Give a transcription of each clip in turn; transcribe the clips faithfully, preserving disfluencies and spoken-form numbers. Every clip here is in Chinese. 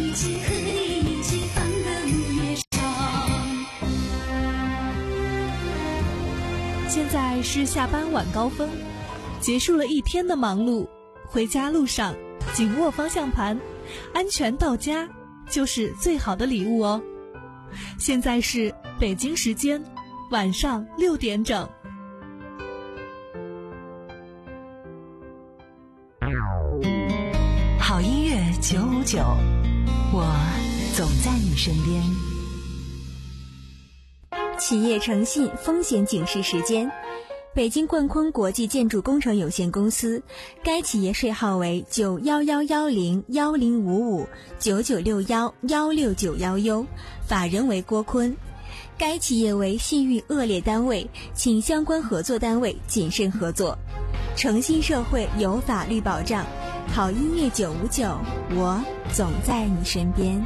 一起和你一起放灯夜上。 现在是下班晚高峰，结束了一天的忙碌，回家路上紧握方向盘，安全到家就是最好的礼物哦。现在是北京时间晚上六点整。 好音乐九五九，我总在你身边。 企业诚信风险警示时间，北京冠坤国际建筑工程有限公司，该企业税号为九幺幺幺零幺零五五九九六幺幺六九幺 U， 法人为郭坤。该企业为信誉恶劣单位，请相关合作单位谨慎合作。诚信社会有法律保障，好音乐九五九，我总在你身边。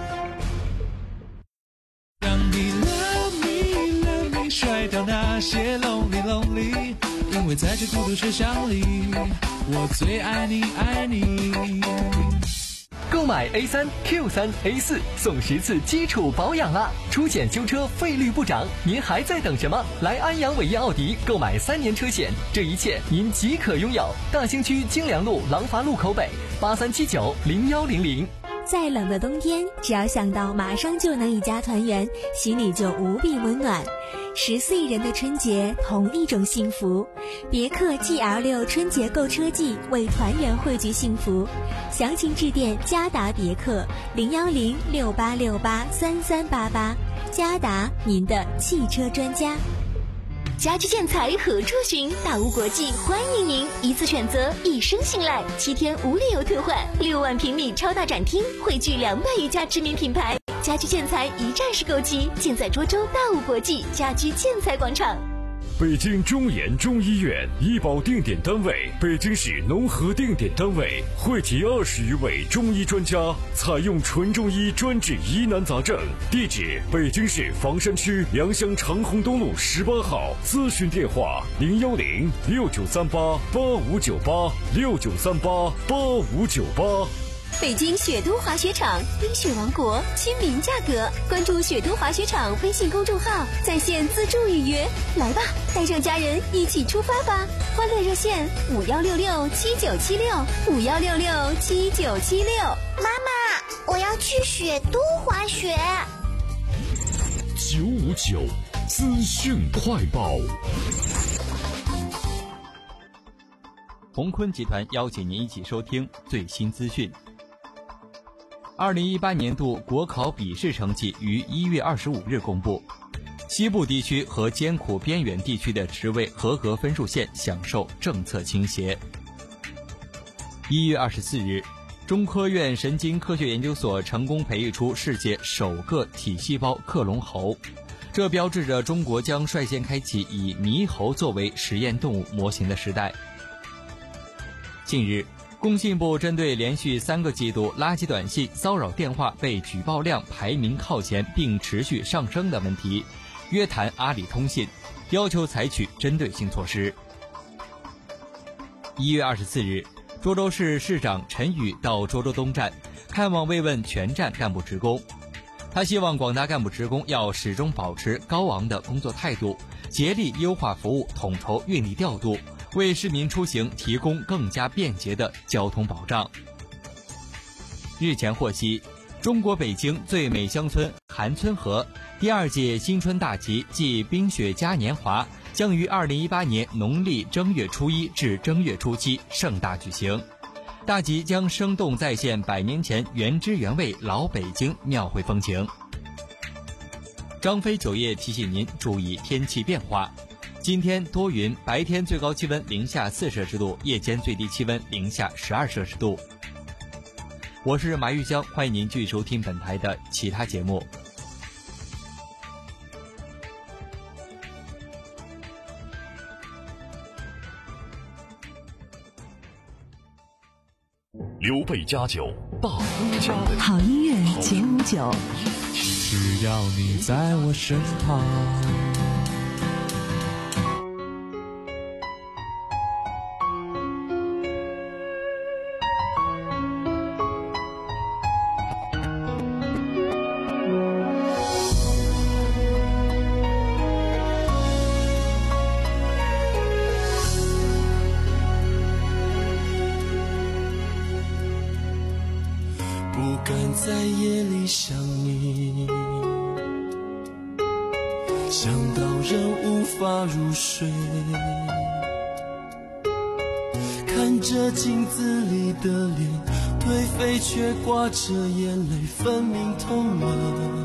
让你 love me love me 甩掉那些 lonely lonely， 因为在这孤独车厢里，我最爱你爱你。 购买 A 三 Q 三 A 四送十次基础保养啦，出险修车费率不涨，您还在等什么？来安阳伟业奥迪购买三年车险，这一切您即可拥有。大兴区京良路廊坊路口北八三七九零幺零零。 再冷的冬天，只要想到马上就能一家团圆，心里就无比温暖。十四亿人的春节，同一种幸福。别克 G L 六 春节购车季，为团圆汇聚幸福。详情致电嘉达别克零幺零六八六八三三八八。嘉达，您的汽车专家。 家居建材何处寻？大屋国际欢迎您，一次选择，一生信赖，七天无理由退换，六万平米超大展厅，汇聚两百余家知名品牌，家居建材一站式购齐，尽在涿州大屋国际家居建材广场。 北京中研中医院医保定点单位，北京市农合定点单位，汇集二十余位中医专家，采用纯中医专治疑难杂症。地址：北京市房山区良乡长虹东路十八号。咨询电话：零幺零六九三八八五九八六九三八八五九八。 北京雪都滑雪场，冰雪王国，亲民价格。关注雪都滑雪场微信公众号，在线自助预约。来吧，带上家人一起出发吧！欢乐热线五幺六六七九七六五幺六六七九七六。 妈妈，我要去雪都滑雪。 九五九资讯快报。 鸿坤集团邀请您一起收听最新资讯。二零一八年度国考笔试成绩于一月二十五日公布，西部地区和艰苦边远地区的职位合格分数线享受政策倾斜。一月二十四日，中科院神经科学研究所成功培育出世界首个体细胞克隆猴，这标志着中国将率先开启以猕猴作为实验动物模型的时代。近日，工信部针对连续三个季度垃圾短信、骚扰电话被举报量排名靠前并持续上升的问题，约谈阿里通信，要求采取针对性措施。一月二十四日，涿州市市长陈宇到涿州东站看望慰问全站干部职工，他希望广大干部职工要始终保持高昂的工作态度，竭力优化服务，统筹运力调度，为市民出行提供更加便捷的交通保障。日前获悉，中国北京最美乡村韩村河第二届新春大集暨冰雪嘉年华将于二零一八年农历正月初一至正月初七盛大举行。大集将生动再现百年前原汁原味老北京庙会风情。张飞酒业提醒您注意天气变化。今天多云，白天最高气温零下四摄氏度，夜间最低气温零下十二摄氏度。我是马玉香，欢迎您继续收听本台的其他节目。 刘备家酒，大东家的好音乐九五九， 只要你在我身旁。 不敢在夜里想你，想到人无法入睡，看着镜子里的脸，颓废却挂着眼泪，分明痛了，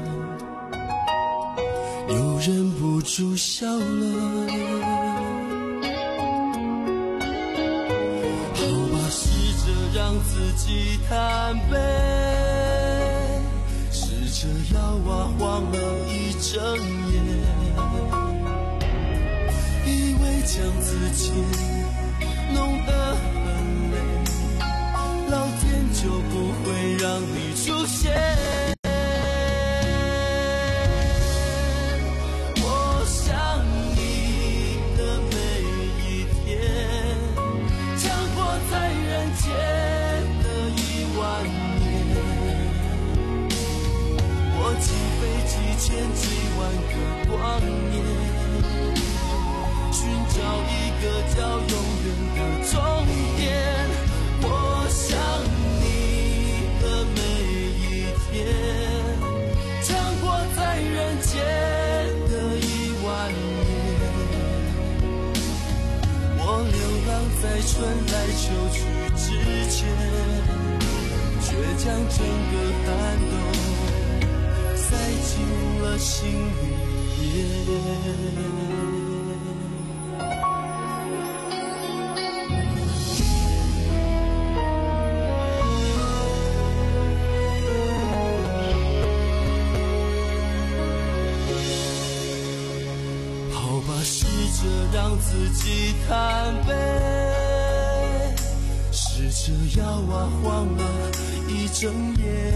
又忍不住笑了。好吧，试着让自己坦白，试着要啊晃了一整夜，以为将自己弄得很累，老天就不会让你出现。我想你的每一天，强过在人间的一万年。我几飞几千几万个光年，寻找一个叫永远的终点。我想你的每一天，强过在人间的一万年。我流浪在春来秋去之间，却将整个寒冬塞进了心里。试着让自己坦白，试着摇啊晃了一整夜，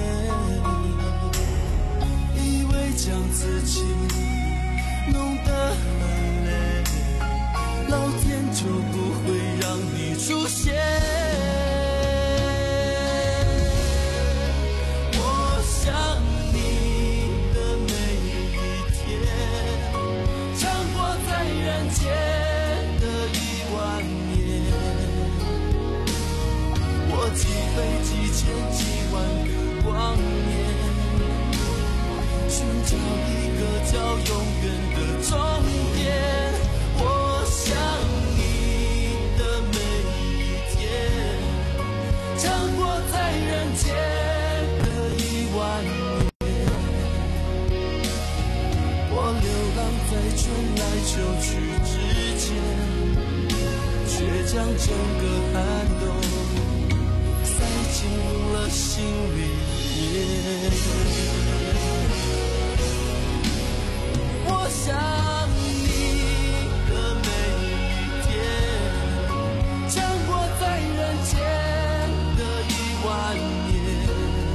以为将自己弄得很累，老天就不会让你出现。我想你的每一天，强过在人间的一万年。我几飞几千几万个光年，寻找一个叫永远的终点。我想你的每一天，强过在人间的一万年。我流浪在春来秋去之间，却将整个寒冬塞进了心里面。我想你的每一天，强过在人间的一万年。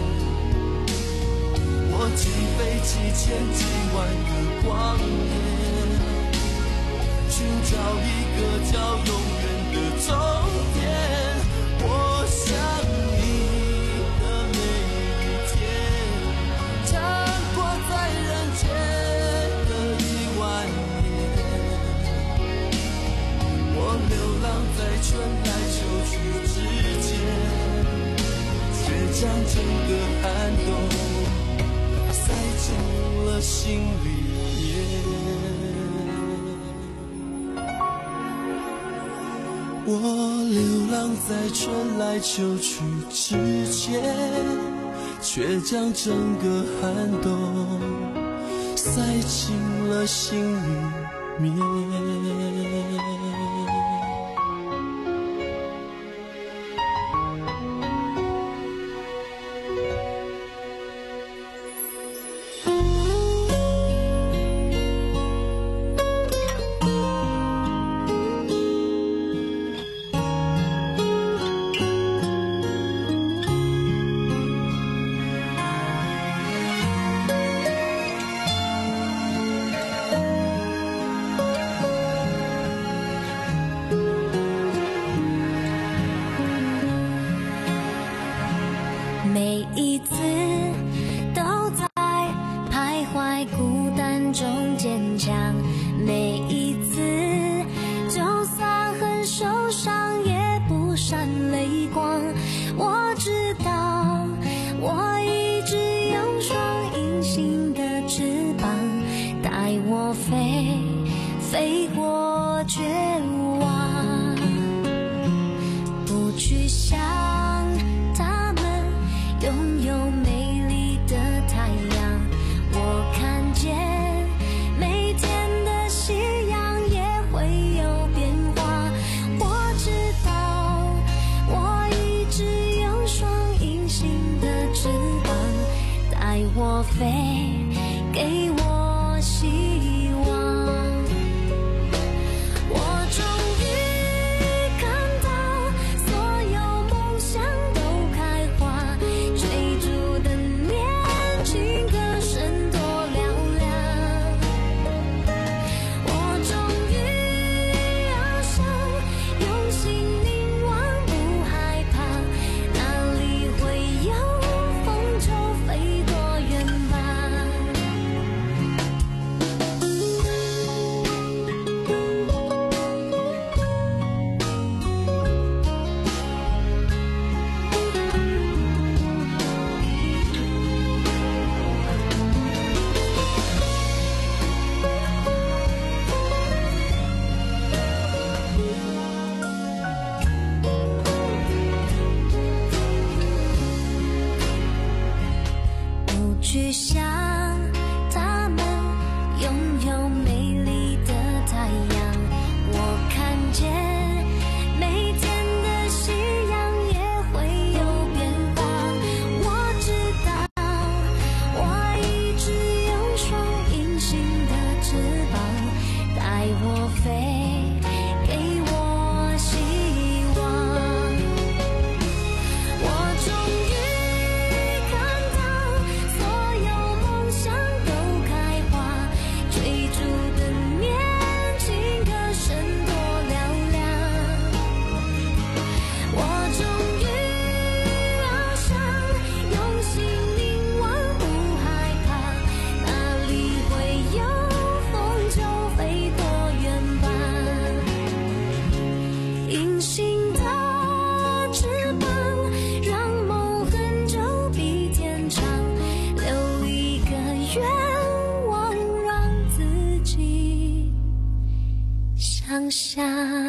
我几飞几千几万个光年，寻找一个叫永远的终点。我想你的每一天，强过在人间的一万年。我流浪在春来秋去之间，却将整个寒冬塞进了心里面。我流浪在春来秋去之间，却将整个寒冬塞进了心里面。 飞过绝望，不去想他们拥有美丽的太阳。我看见每天的夕阳也会有变化，我知道我一直有双隐形的翅膀，带我飞，给我希望。我终于看到所有梦想都开花，追逐的年轻歌声多嘹亮。我终于翱翔，用心凝望，不害怕，哪里会有风就飞多远吧。不去想他们拥有美丽的太阳，我看见每天的夕阳也会有变化。我知道我一直有双隐形的翅膀，带我飞，给我希望。我终于看到所有梦想都开花，追逐的年轻歌声多嘹亮。我终于翱翔，用心凝望，不害怕，哪里会有风就飞多远吧。隐形的翅膀，让梦很久比天长，留一个愿望，让自己想象。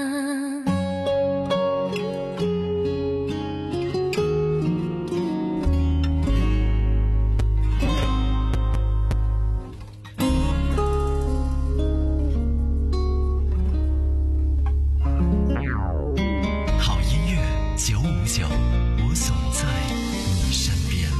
好音乐九五九，我总在你身边。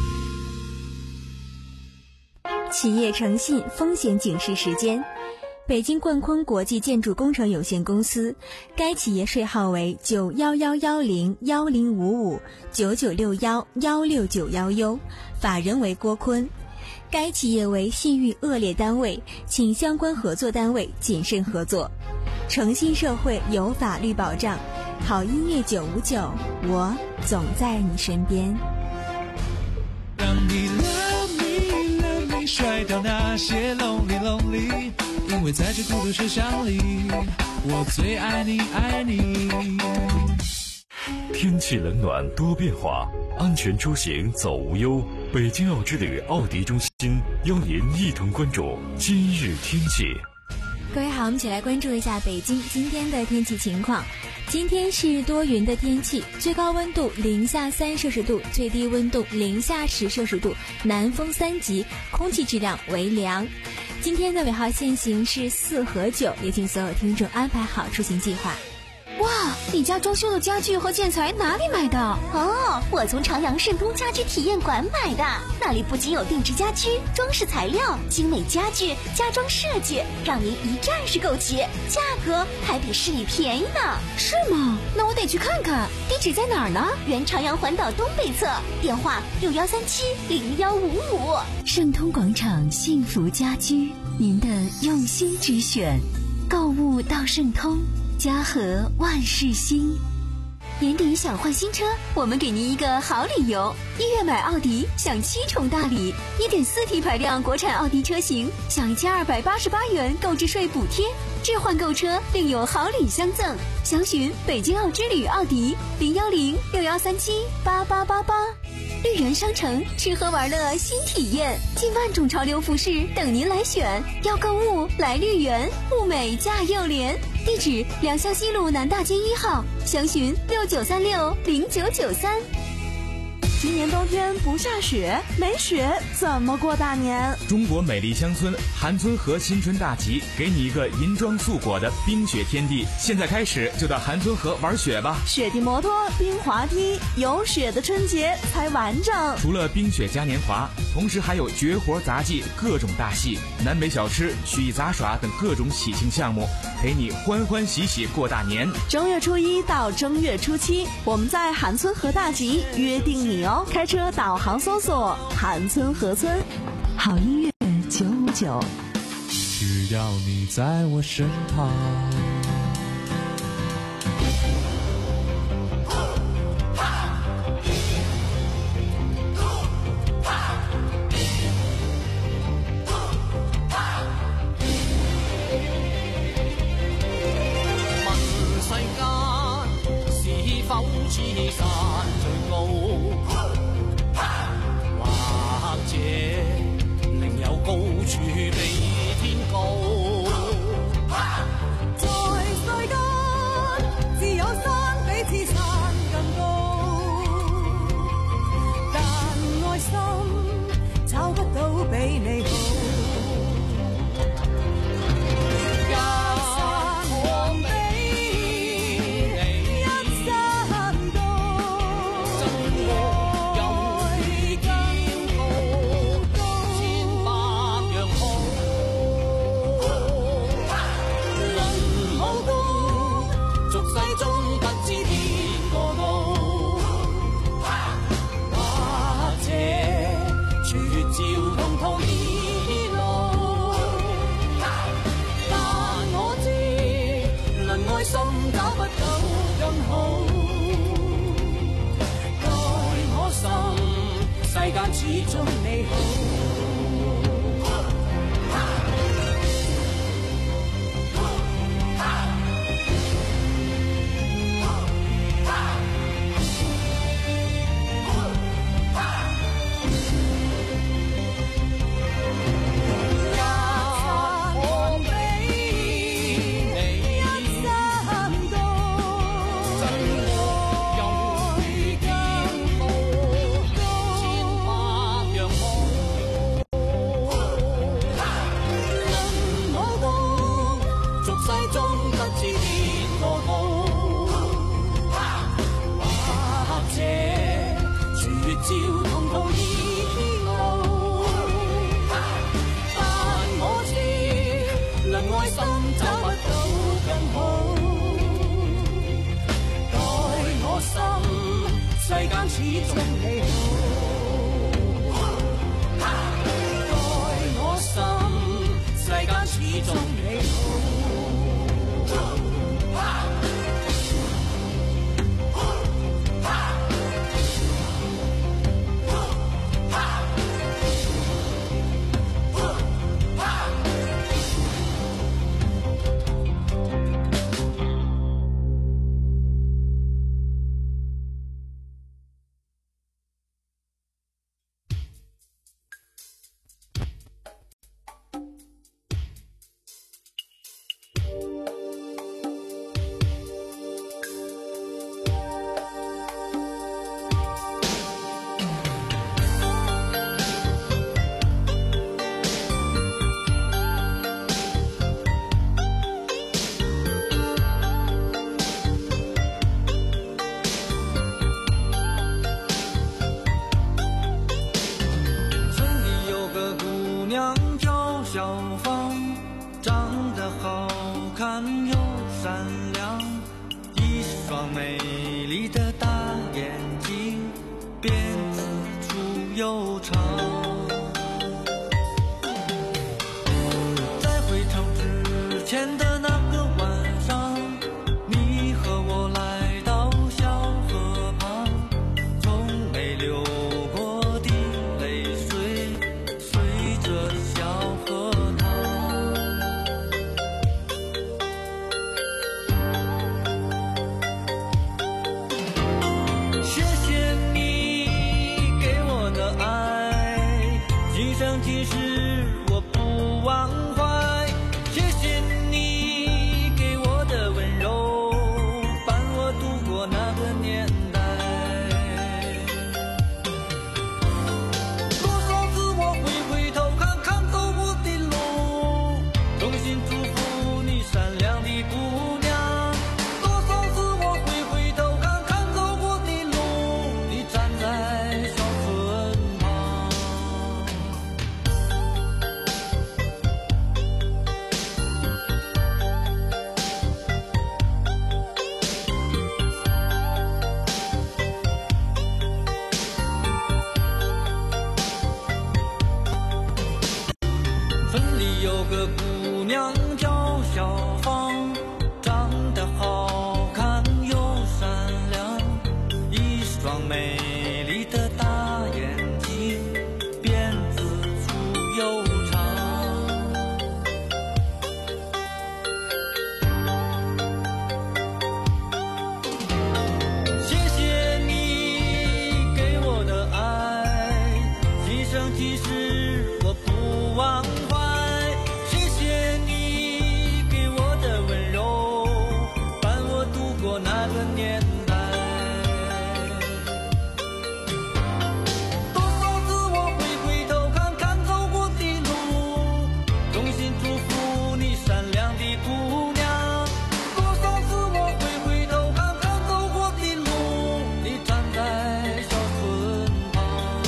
企业诚信风险警示时间。北京冠坤国际建筑工程有限公司，该企业税号为九幺幺幺零幺零五五九九六幺幺六九幺 U， 法人为郭坤。该企业为信誉恶劣单位，请相关合作单位谨慎合作。诚信社会有法律保障，好音乐九五九，我总在你身边。 让你 love me love me 甩掉那些 lonely lonely， 因为在这孤独世上里，我最爱你爱你。 天气冷暖多变化，安全出行走无忧。北京奥之旅奥迪中心邀您一同关注今日天气。 各位好，我们一起来关注一下北京今天的天气情况。今天是多云的天气，最高温度零下三摄氏度，最低温度零下十摄氏度，南风三级，空气质量为良。今天的尾号限行是四和九，也请所有听众安排好出行计划。 哇，你家装修的家具和建材哪里买的？ 哦，我从长阳盛通家居体验馆买的，那里不仅有定制家居、装饰材料、精美家具、家装设计，让您一站式购齐，价格还比市里便宜呢。 是吗？那我得去看看。地址在哪儿呢？ 原长阳环岛东北侧，电话六幺三七零幺五五。 盛通广场幸福家居，您的用心之选，购物到盛通。家和万事兴。 年底想换新车，我们给您一个好理由。一月买奥迪享七重大礼， 一点四 T 排量国产奥迪车型享一千二百八十八元购置税补贴，置换购车另有好礼相赠。详询北京奥之旅奥迪零幺零六幺三七八八八八。 绿园商城吃喝玩乐新体验，近万种潮流服饰等您来选。要购物来绿园，物美价又廉。地址：两巷西路南大街一号，详询六九三六零九九三。 今年冬天不下雪，没雪怎么过大年？ 中国美丽乡村韩村河新春大集，给你一个银装素裹的冰雪天地。现在开始就到韩村河玩雪吧！ 雪地摩托、冰滑梯，有雪的春节才完整。 除了冰雪嘉年华，同时还有绝活杂技、各种大戏、南北小吃、曲艺杂耍等各种喜庆项目，陪你欢欢喜喜过大年。 正月初一到正月初七，我们在韩村河大集约定你哦。开车导航搜索韩村河村，好音乐九五九， 只要你在我身旁。 問世間是否似山最高？另有高處比天高， 在世間自有山比此山更高，但愛心找不到比你好。世間始終你好。世間始終你好，待我心，世間始終你好。 流过的泪水，随着小河淌。 生今世我不忘怀。谢谢你给我的温柔，伴我度过那个年代。多少次我会回头看看走过的路，衷心祝福你善良的姑娘。多少次我会回头看看走过的路，你站在小村旁。村里有个姑娘叫小芳，长得好看又善良，一双美丽的大眼睛，辫子粗又长。谢谢你给我的爱，今生今世我不忘怀。谢谢你给我的温柔，伴我度过那个年代。多少次我会回头看看走过的路，衷心祝福你善良的姑娘。多少次我会回头看看走过的路，你站在小村旁。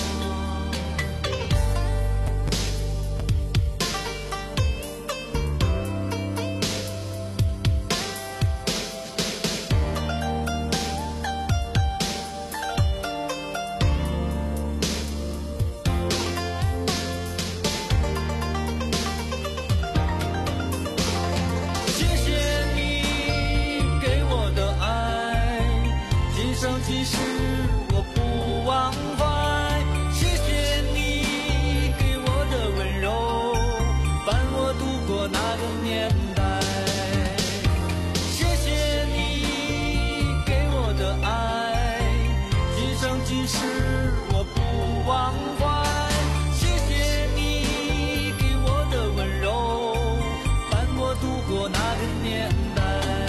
谢谢你给我的爱，今生今世我不忘怀。谢谢你给我的温柔，伴我度过那个年代。谢谢你给我的爱，今生今世我不忘怀。谢谢你给我的温柔，伴我度过那个年代。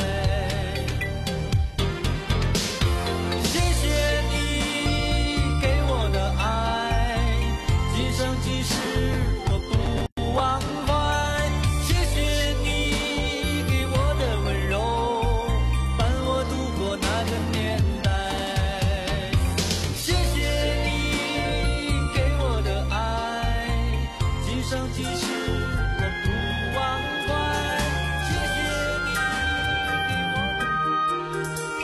谢谢你给我的爱，今生今世我不忘怀。谢谢你给我的温柔，伴我度过那个年代。谢谢你给我的爱，今生今世我不忘怀。谢谢你给我的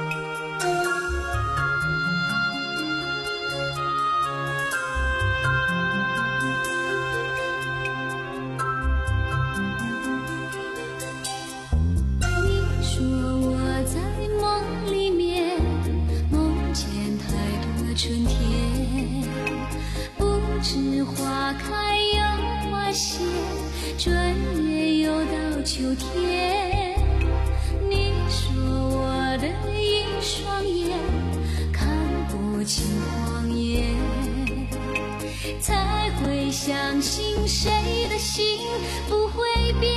你说我在梦里面梦见太多春天，不知花开又花谢，转眼又到秋天。你说我的一双眼看不清荒野，才会相信谁的心不会变。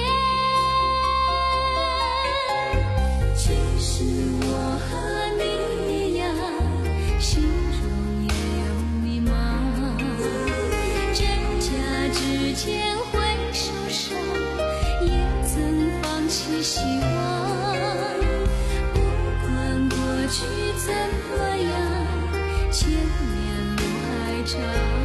其实我和你一样，心中也有迷茫，真假之间会受伤，也曾放弃希望。不管过去怎么样，前面路还长，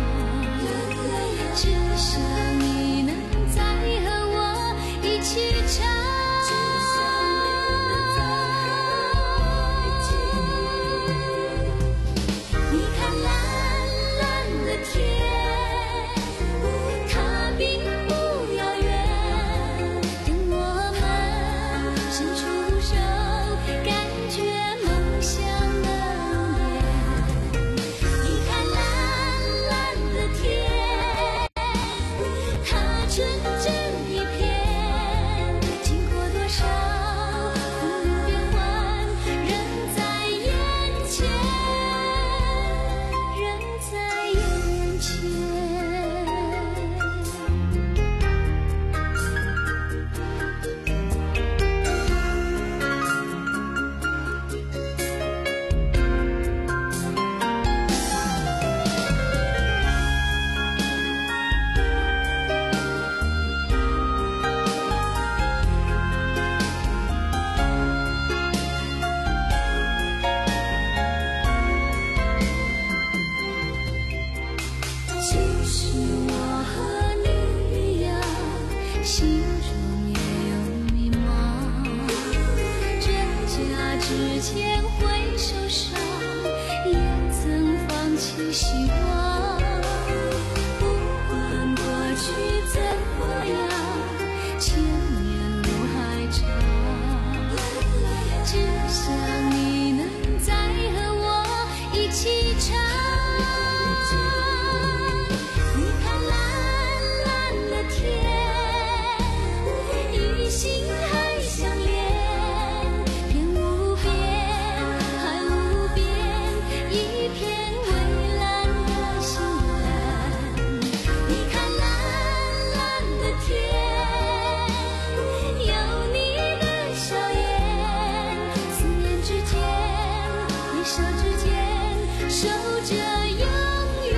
只想你能再和我一起唱。你看蓝蓝的天，它并不遥远，等我们伸出手，感觉梦想的容颜。你看蓝蓝的天， 前会受伤，也曾放弃希望。不管过去怎么样，千年路还长，只想你能再和我一起唱。你看蓝蓝的天，与星海相连，天无边海无边，一片蔚蓝的心愿。你看蓝蓝的天，有你的笑颜，思念之间，回首之间，守着永远，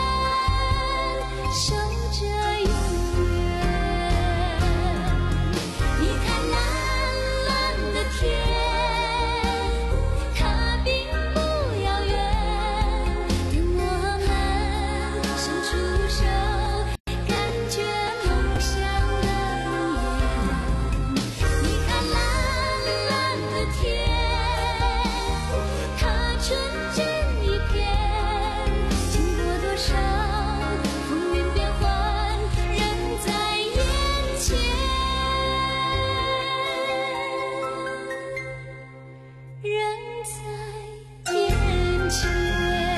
守着永远。你看蓝蓝的天，它并不遥远，等我们伸出手，感觉梦想的容颜。你看蓝蓝的天，它纯真一片，经过多少风云变幻，人在眼前，人在眼前。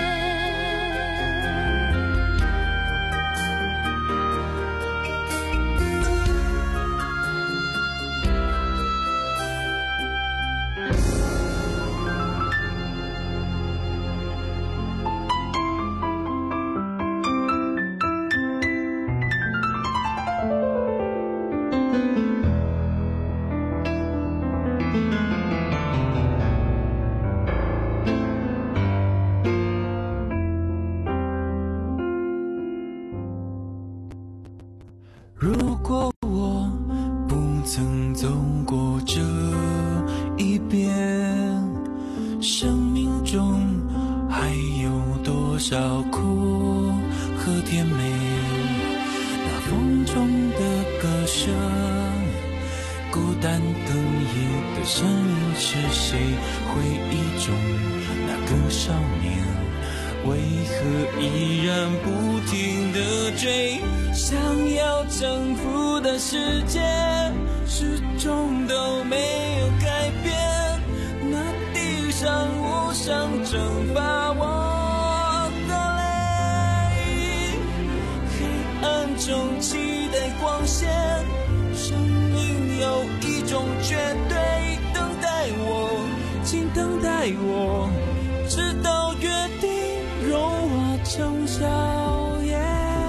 如果我不曾走过这一边，生命中还有多少苦和甜美？那风中的歌声，孤单哽咽的声音是谁？回忆中那个少年，为何依然不停地追？想要征服的世界，始终都没有改变。那地上无声蒸发我的泪，黑暗中期待光线，生命有一种绝对，等待我，请等待我，直到约定融化成笑颜。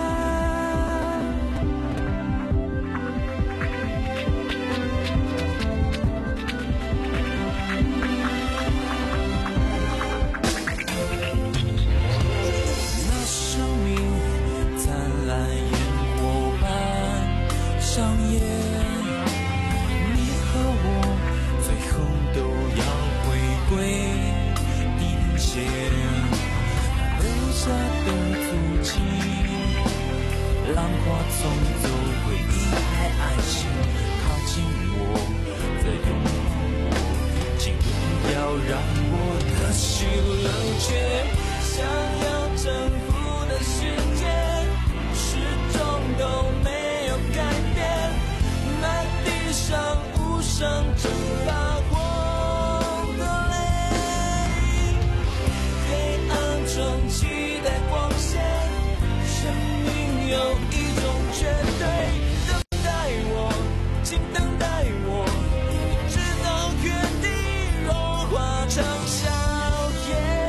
那生命灿烂烟火般上演，你和我最后都要回归地线，留下的足迹，浪花冲走回忆和爱情，靠近我，再拥抱我，请不要让我的心冷却。想要征服的世界，始终都没有改变。那地上无声蒸发我的泪，黑暗中期待光线，生命有一种绝对，等待我，请等待我，直到约定融化成笑颜。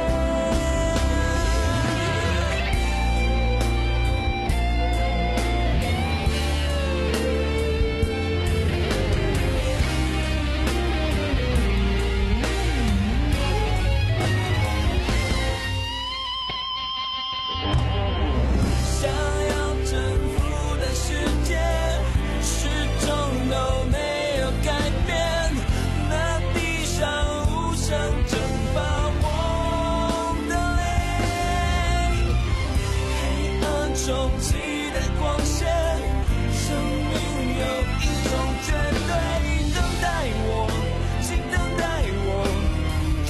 想要征服的世界，始终都没有改变。那地上无声蒸发我的泪，黑暗中期待光线，生命有一种绝对，等待我，请等待我，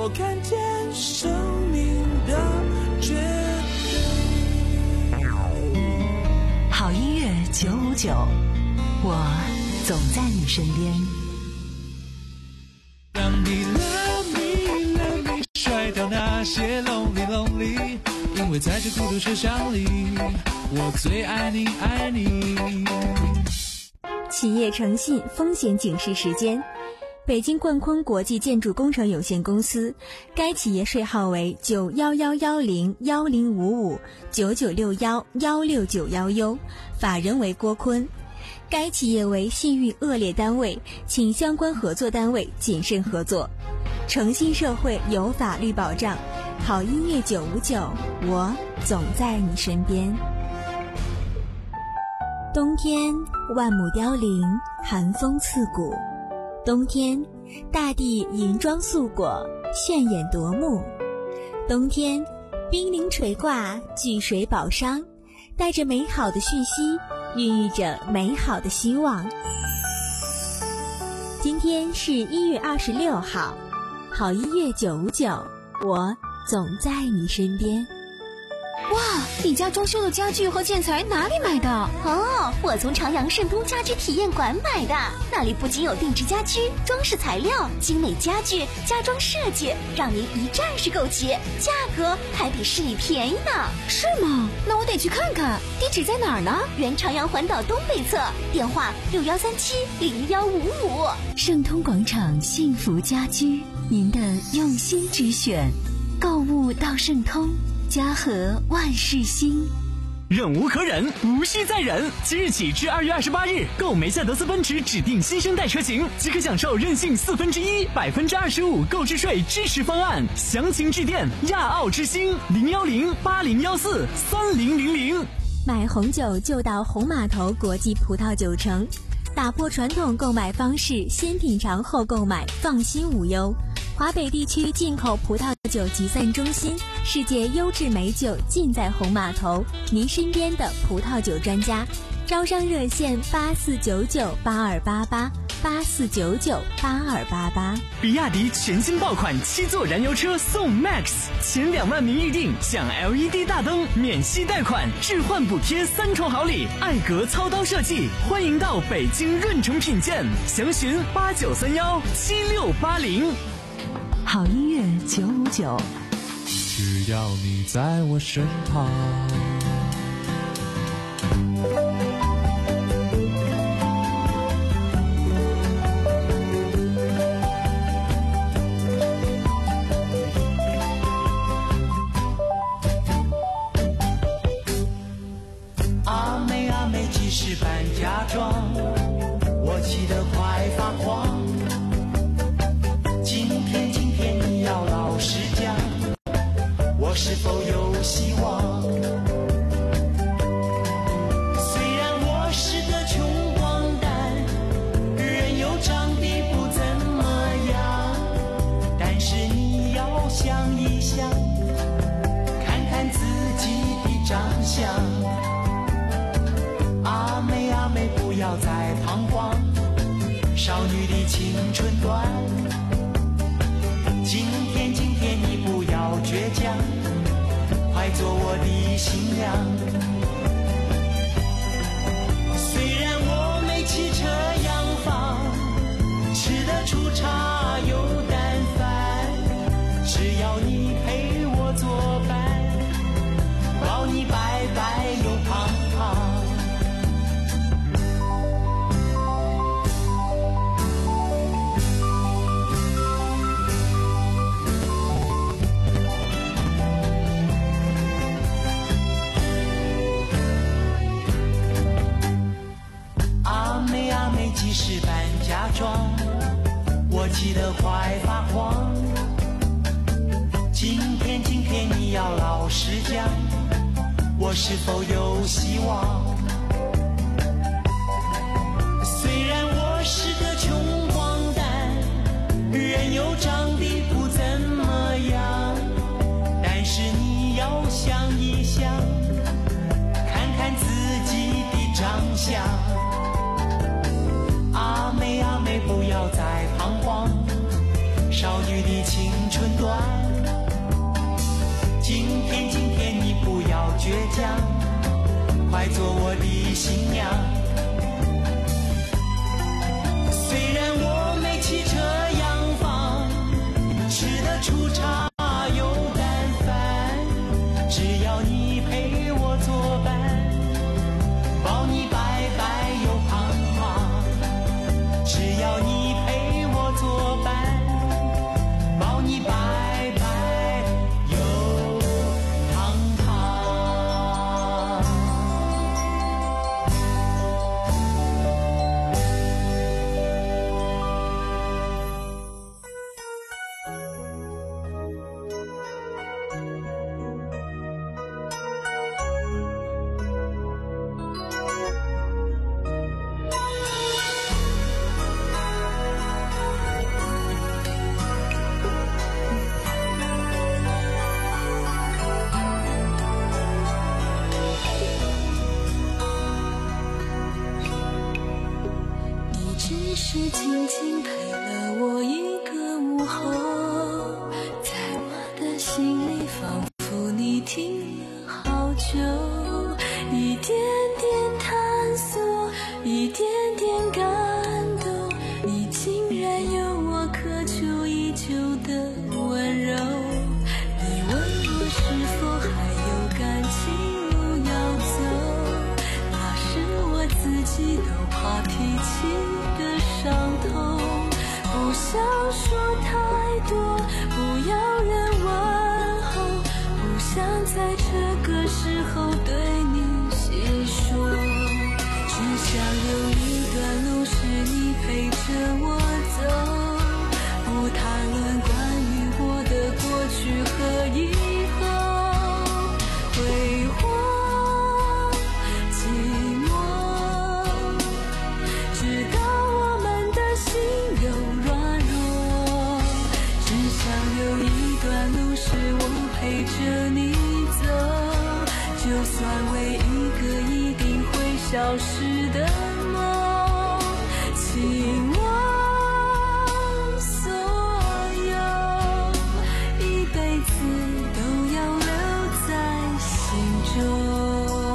我看见生命的绝对。 好音乐九五九，我总在你身边。 让你 love me love me 甩掉那些 lonely lonely， 因为在这孤独车厢里，我最爱你爱你。 企业诚信风险警示时间。北京冠坤国际建筑工程有限公司，该企业税号为九幺幺幺零幺零五五九九六幺幺六九幺 U， 法人为郭坤。该企业为信誉恶劣单位，请相关合作单位谨慎合作。诚信社会有法律保障，好音乐九五九，我总在你身边。冬天万亩凋零，寒风刺骨。冬天，大地银装素裹，炫眼夺目。冬天，冰凌垂挂，聚水宝商，带着美好的讯息，孕育着美好的希望。今天是一月二十六号，好音乐九五九，我总在你身边。 哇，你家装修的家具和建材哪里买的？哦，我从长阳盛通家居体验馆买的。那里不仅有定制家居、装饰材料、精美家具、家装设计，让您一站式购齐，价格还比市里便宜呢。是吗？那我得去看看。地址在哪儿呢？原长阳环岛东北侧，电话六幺三七零幺五五。 盛通广场幸福家居，您的用心之选，购物到盛通。家和万事兴， 忍无可忍，无需再忍。即日起至二月二十八日，购梅赛德斯奔驰指定新生代车型，即可享受任性四分之一、百分之二十五购置税支持方案。详情致电亚奥之星零幺零八零幺四三零零零。 买红酒就到红码头国际葡萄酒城，打破传统购买方式，先品尝后购买，放心无忧。华北地区进口葡萄酒集散中心，世界优质美酒尽在红码头，您身边的葡萄酒专家。招商热线八四九九八二八八八四九九八二八八。 比亚迪全新爆款七座燃油车送 Max， 前两万名预定享 L E D 大灯，免息贷款，置换补贴三重好礼，艾格操刀设计，欢迎到北京润城品鉴，详询八九三幺七六八零。 好音乐九五九， 只要你在我身旁。 阿妹阿妹几时搬家装？我气得快发狂。今天今天你要老实讲，我是否有希望？虽然我是个穷光蛋，人又长得不怎么样，但是你要想一想，看看自己的长相。阿妹阿妹不要再彷徨，少女的青春短。今天今天你不要倔强，快做我的新娘。虽然我没汽车洋房，吃得出茶油淡饭，只要你陪我作伴，保你白白又胖胖。几时搬家装？我气得快发慌。今天今天你要老实讲，我是否有希望？虽然我是个穷光蛋，人又长得不怎么样，但是你要想一想，看看自己的长相。阿妹阿妹不要再彷徨，少女的青春短，今天今天你不要倔强，快做我的新娘。虽然我没汽车洋房，吃得出茶有淡饭，只要你陪我作伴，抱你白白又胖胖，只要你陪我作伴，抱你白白又胖胖。 是静静陪了我一个午后，在我的心里仿佛你停了好久，一点点探索，一点点感动，你竟然有我渴求已久的温柔。你问我是否还有感情路要走，那是我自己都怕提起伤痛，不想说太多，不要人问候，不想在这个时候对你细说，只想有一段路是你陪着我走，不谈论关于我的过去和以后，挥霍寂寞，直到心有软弱，只想有一段路是我陪着你走，就算为一个一定会消失的梦，请我所有一辈子都要留在心中。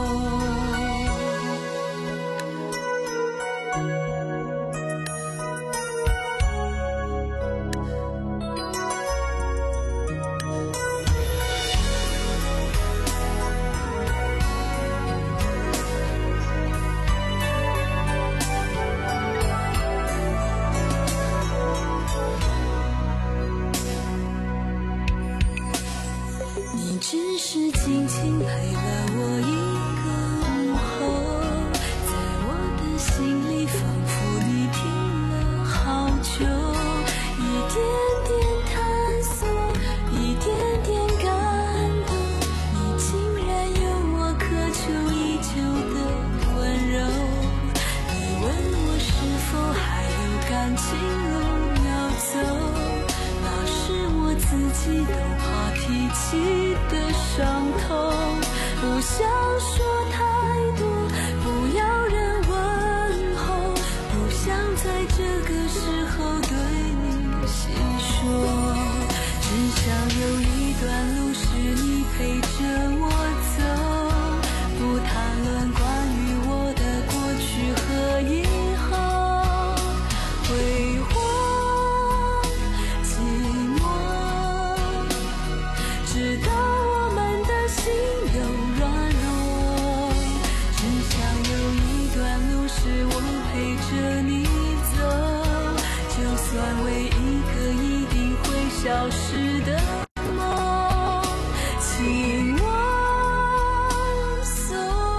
只是静静陪了我一个午后，在我的心里仿佛你停了好久，一点点探索，一点点感动，你竟然有我渴求已久的温柔。你问我是否还有感情路要走，那是我自己都怕提起的伤痛，不想说太多，不要人问候，不想在这个时候对你细说，只想有一段路是你陪着我走，不谈论关于我的过去和以后，挥霍寂寞，直到我们的心有软弱，只想有一段路是我陪着你走，就算为一个一定会消失的梦，请我所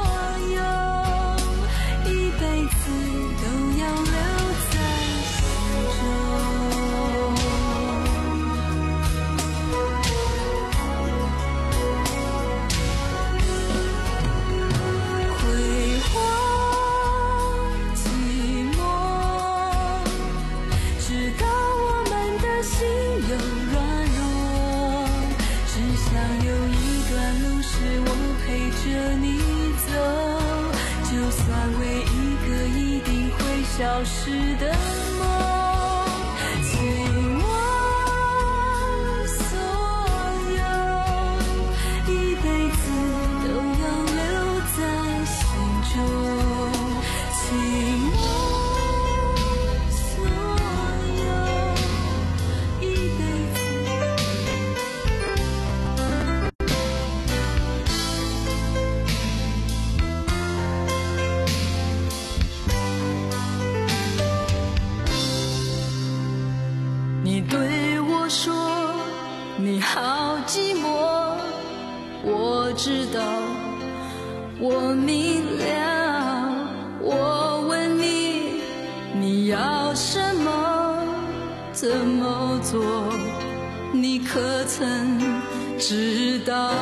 有一辈子都要留在心中。挥霍寂寞，直到我们的心有软弱，只想有一段路是我陪着你走，就算为一个一定会消失的梦，请我好寂寞。我知道，我明了。我问你，你要什么？怎么做？你可曾知道？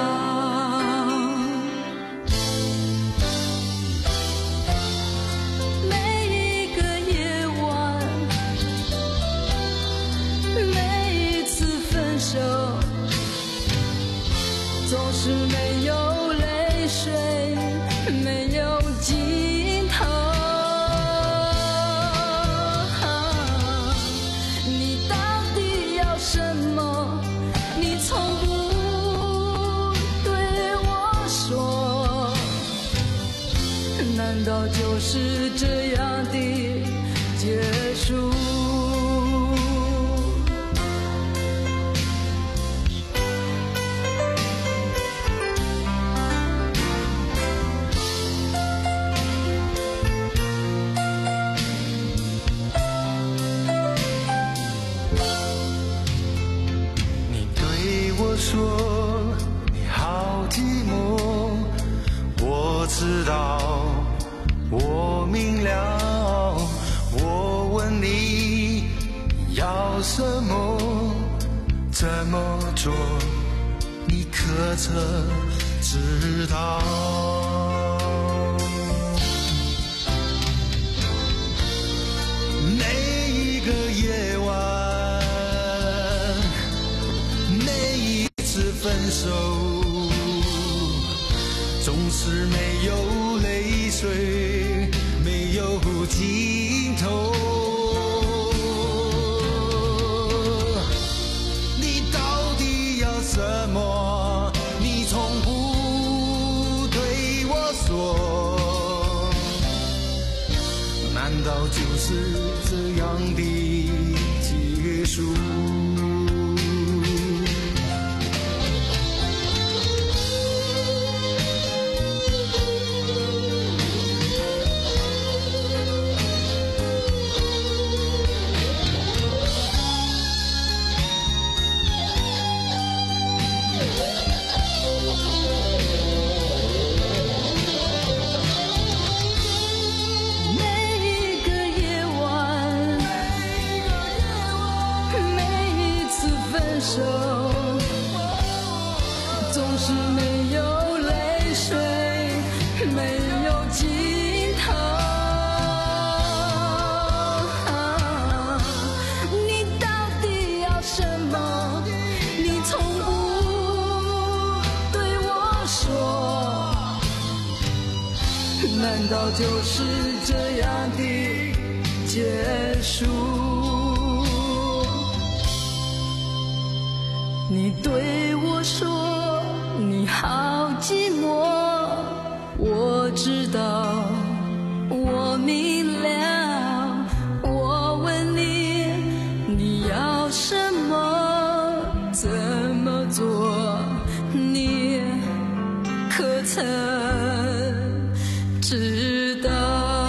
总是没有泪水，没有尽头。你到底要什么？你从不对我说，难道就是这样的结束？ 说你好寂寞，我知道，我明了。我问你要什么，怎么做，你可曾知道？每一个夜晚，分手总是没有泪水，没有尽头。你到底要什么？你从不对我说，难道就是这样的结束？总是没有泪水，没有尽头。你到底要什么？你从不对我说，难道就是这样的结束？你对我说你好寂寞，我知道，我明了。我问你，你要什么？怎么做？你可曾知道？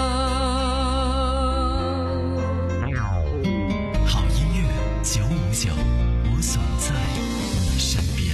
好音乐九五九，我总在你身边。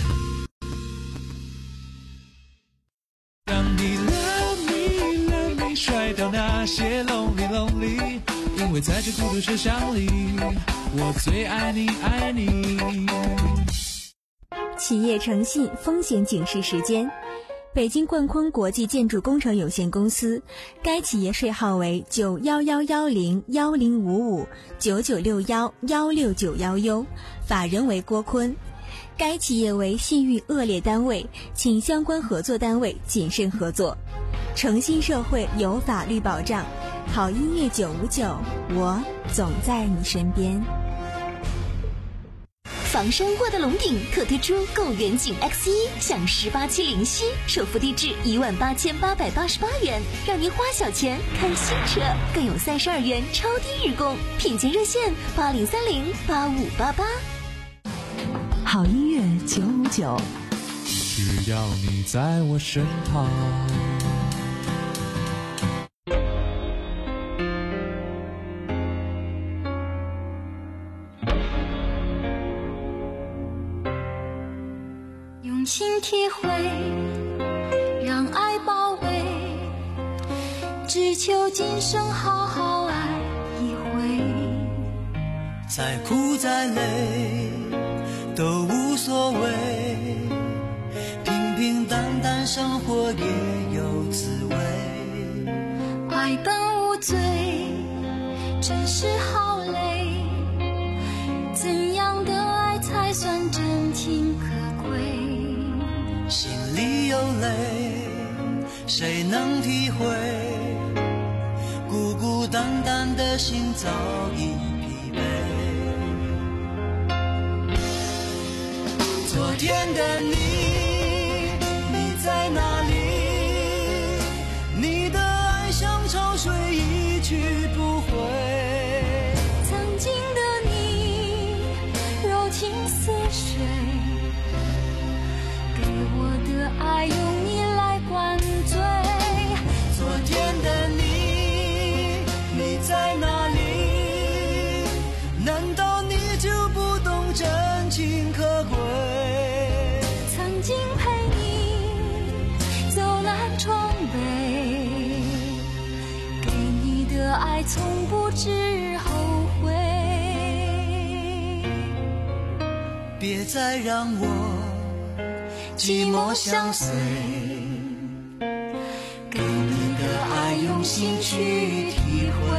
让你 love me love me 甩掉那些 lonely lonely， 因为在这孤独车厢里，我最爱你爱你。 企业诚信风险警示时间。北京冠坤国际建筑工程有限公司，该企业税号为九幺幺幺零幺零五五九九六幺幺六九幺 U， 法人为郭坤。该企业为信誉恶劣单位，请相关合作单位谨慎合作。诚信社会有法律保障，好音乐九五九，我总在你身边。 房山沃德龙顶特推出购远景 X 一，享十八期零息，首付低至一万八千八百八十八元，让您花小钱看新车，更有三十二元超低日供，品鉴热线八零三零八五八八。 好音乐九五九， 只要你在我身旁。 用心体会，让爱包围，只求今生好好爱一回。 再苦再累都无所谓，平平淡淡生活也有滋味。 爱本无罪，只是好累，怎样的爱才算真情可贵？ 心里有泪，谁能体会？孤孤单单的心早已疲惫。昨天的你，你在哪里？你的爱像潮水一去不回。 曾经的你，柔情似水，给我的爱用你来灌醉。 昨天的你，你在哪里？难道你就不懂真情可贵？ 曾经陪你走南闯北，给你的爱从不知后悔。 别再让我寂寞相随，给你的爱用心去体会。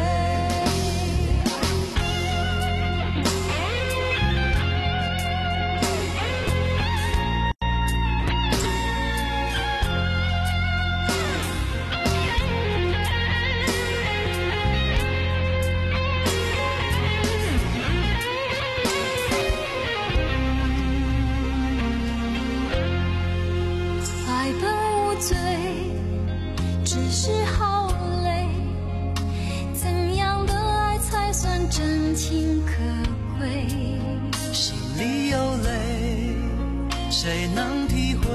爱本无罪，只是好累，怎样的爱才算真情可贵？ 心里有泪，谁能体会？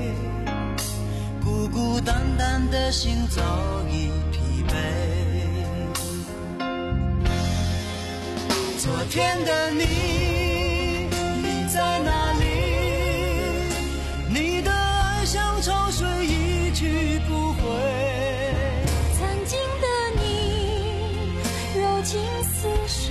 孤孤单单的心早已疲惫。昨天的你，你在哪里？你的爱像潮水一去不回。 曾经的你，柔情似水，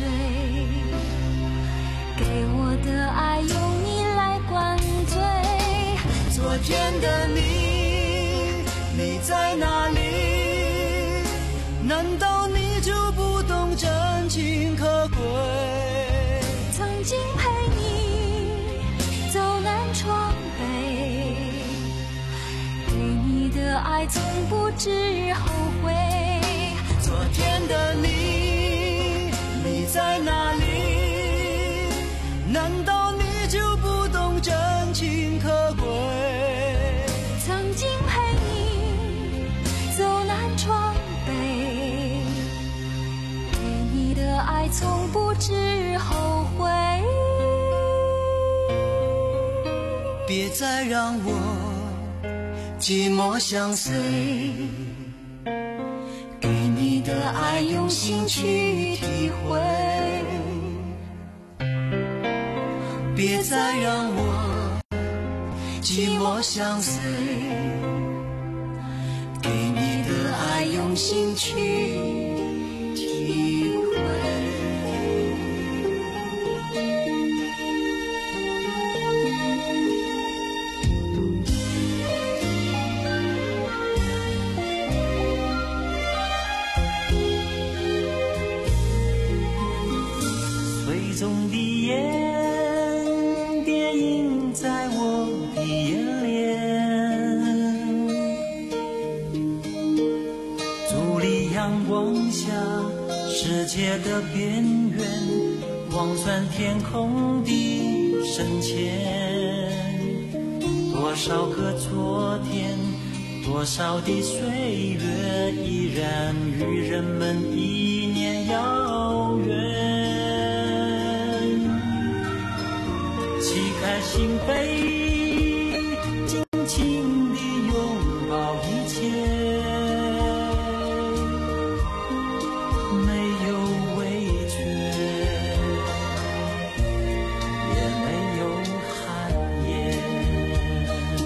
给我的爱用你来灌醉。 昨天的你，你在哪里？难道你就不懂真情可贵？ 曾经陪你走南闯北，给你的爱从不知后悔。 昨天的你，你在哪里？难道你就不懂真情可贵？ 曾经陪你走南闯北，给你的爱从不知后悔。 别再让我寂寞相随，给你的爱用心去体会。别再让我寂寞相随，给你的爱用心去体会。 水中的眼，电影在我的眼帘，伫立阳光下，世界的边缘，望穿天空的深浅。多少个昨天，多少的岁月，依然与人们一念遥远。启开心扉，尽情地拥抱一切，没有畏惧，也没有汗颜。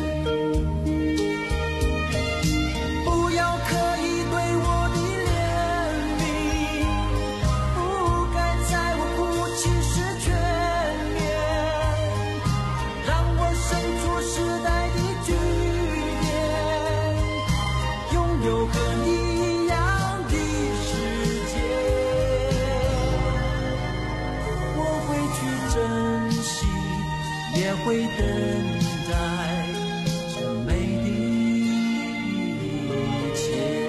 会等待这美的一切。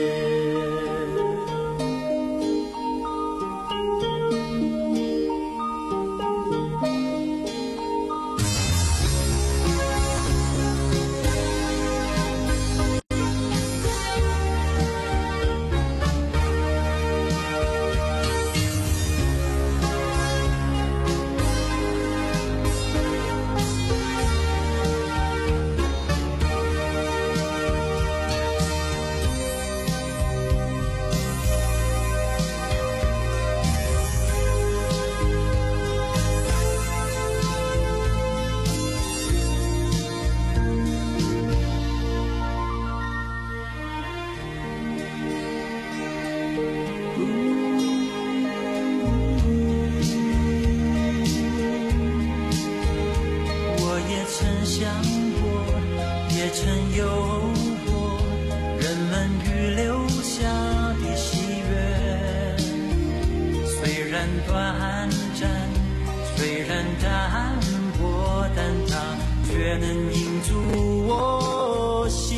短暂，虽然淡薄，但它却能印住我心。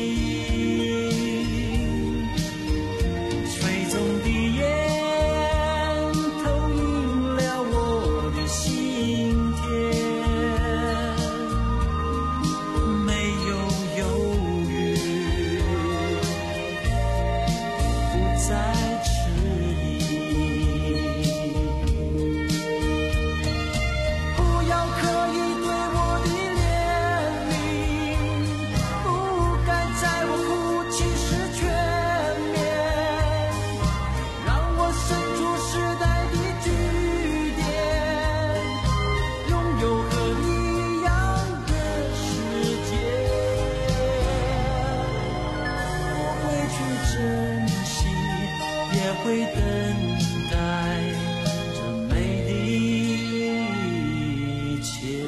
水中的烟投影了我的心田，没有犹豫，不再迟疑。会等待这美的一切。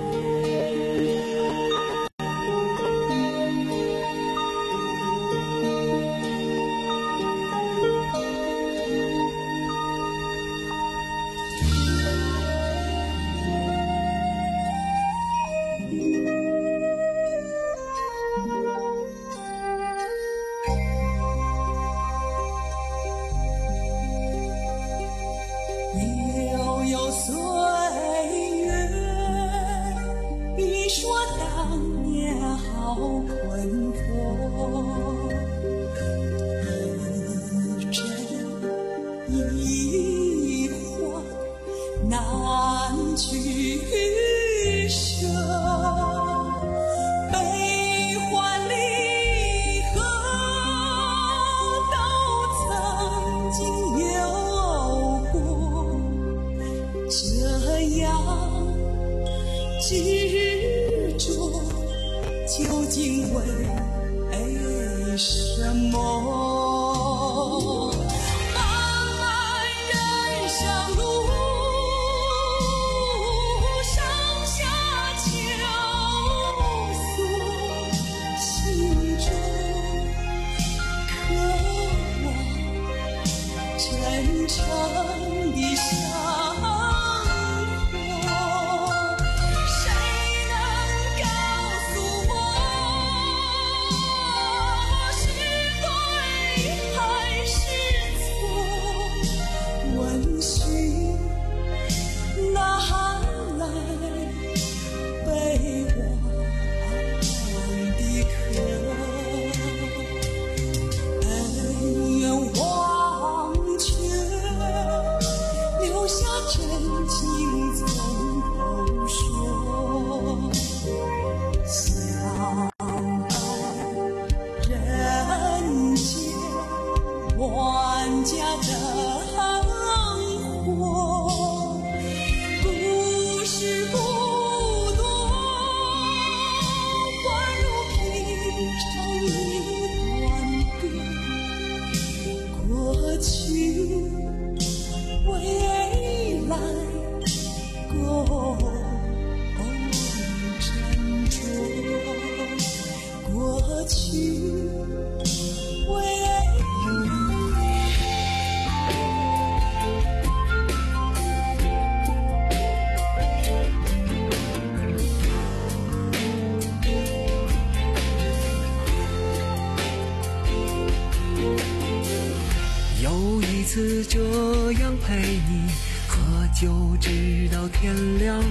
悠悠岁月，你说当年好困惑，一真一幻难取舍，悲欢离合都曾经有过，这样执着究竟为什么？漫漫人生路，上下求索，心中渴望真诚的相活。谁能告诉我是对这样陪你喝酒直到天亮，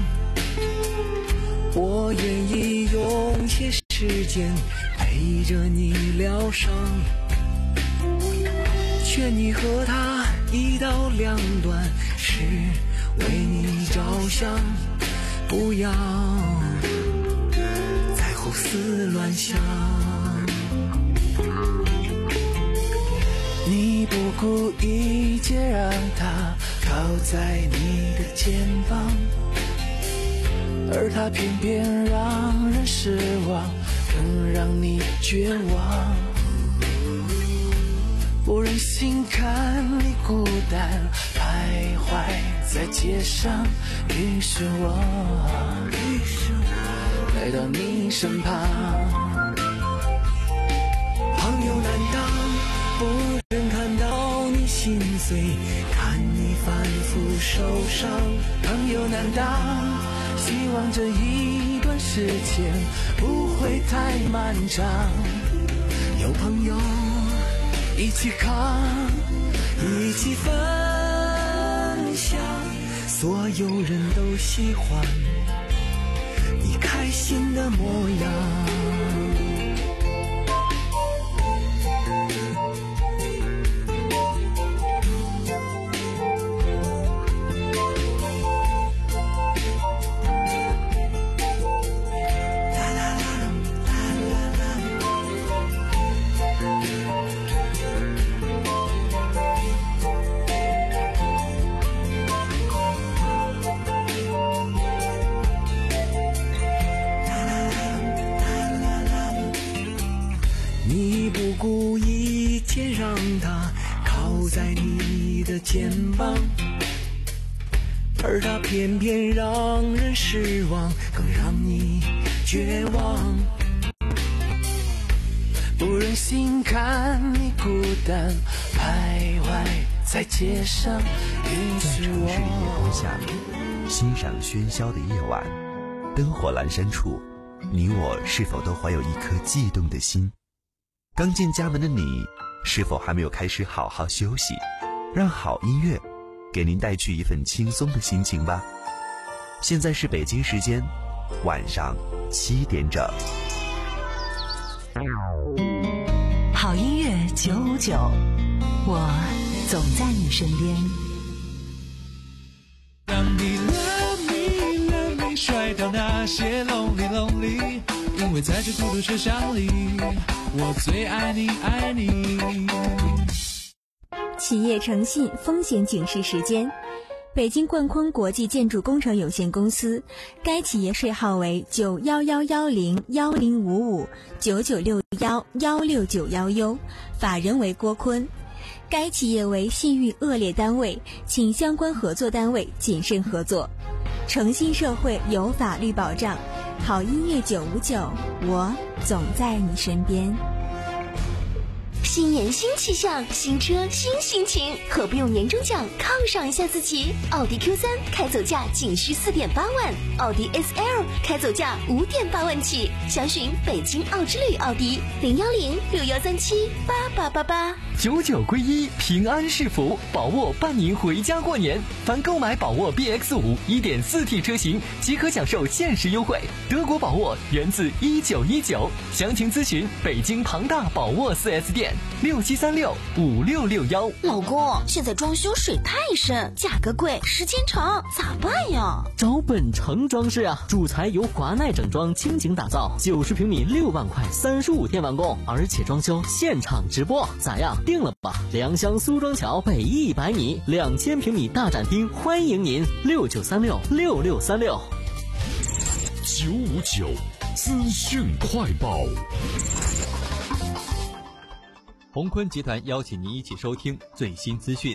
我愿意用些时间陪着你疗伤，劝你和他一刀两断，是为你着想，不要再胡思乱想。你不顾一切让他靠在你的肩膀，而他偏偏让人失望，更让你绝望。不忍心看你孤单徘徊在街上，于是我来到你身旁。朋友难当，不忍看到你心碎，看你反复受伤。朋友难当，希望这一段时间不会太漫长。有朋友一起扛，一起分享，所有人都喜欢你开心的模样。你不顾一切让他靠在你的肩膀，而他偏偏让人失望，更让你绝望。不忍心看你孤单徘徊在街上，于是我在城市夜灯下欣赏喧嚣的夜晚，灯火阑珊处，你我是否都怀有一颗悸动的心？刚进家门的你，是否还没有开始好好休息？让好音乐给您带去一份轻松的心情吧。现在是北京时间晚上七点整。 好音乐九五九，我总在你身边。 让你 love me love me 甩掉那些 lonely lonely， 因为在这孤独车厢里，我最爱你爱你。 企业诚信风险警示时间，北京冠坤国际建筑工程有限公司，该企业税号为九幺幺幺零幺零五五九九六幺幺六九幺 U， 法人为郭坤。该企业为信誉恶劣单位，请相关合作单位谨慎合作。诚信社会有法律保障，好音乐九五九，我总在你身边。 新年新气象，新车新心情，何不用年终奖犒赏一下自己？奥迪 Q 三 开走价仅需 四点八万，奥迪 S L 开走价 五点八万起，详询北京奥之旅奥迪零幺零六幺三七八八八八。 九九归一，平安是福，宝沃伴您回家过年。凡购买宝沃 B X 五 一点四 T 车型，即可享受限时优惠。德国宝沃源自一九一九，详情咨询北京庞大宝沃 四 S 店六七三六五六六幺。 老公，现在装修水太深，价格贵，时间长，咋办呀？ 找本城装饰啊，主材由华奈整装倾情打造，九十平米六万块，三十五天完工，而且装修现场直播，咋样？定了吧！良乡苏庄桥北一百米，两千平米大展厅，欢迎您！六九三六六六三六。 九五九资讯快报。 鸿坤集团邀请您一起收听最新资讯。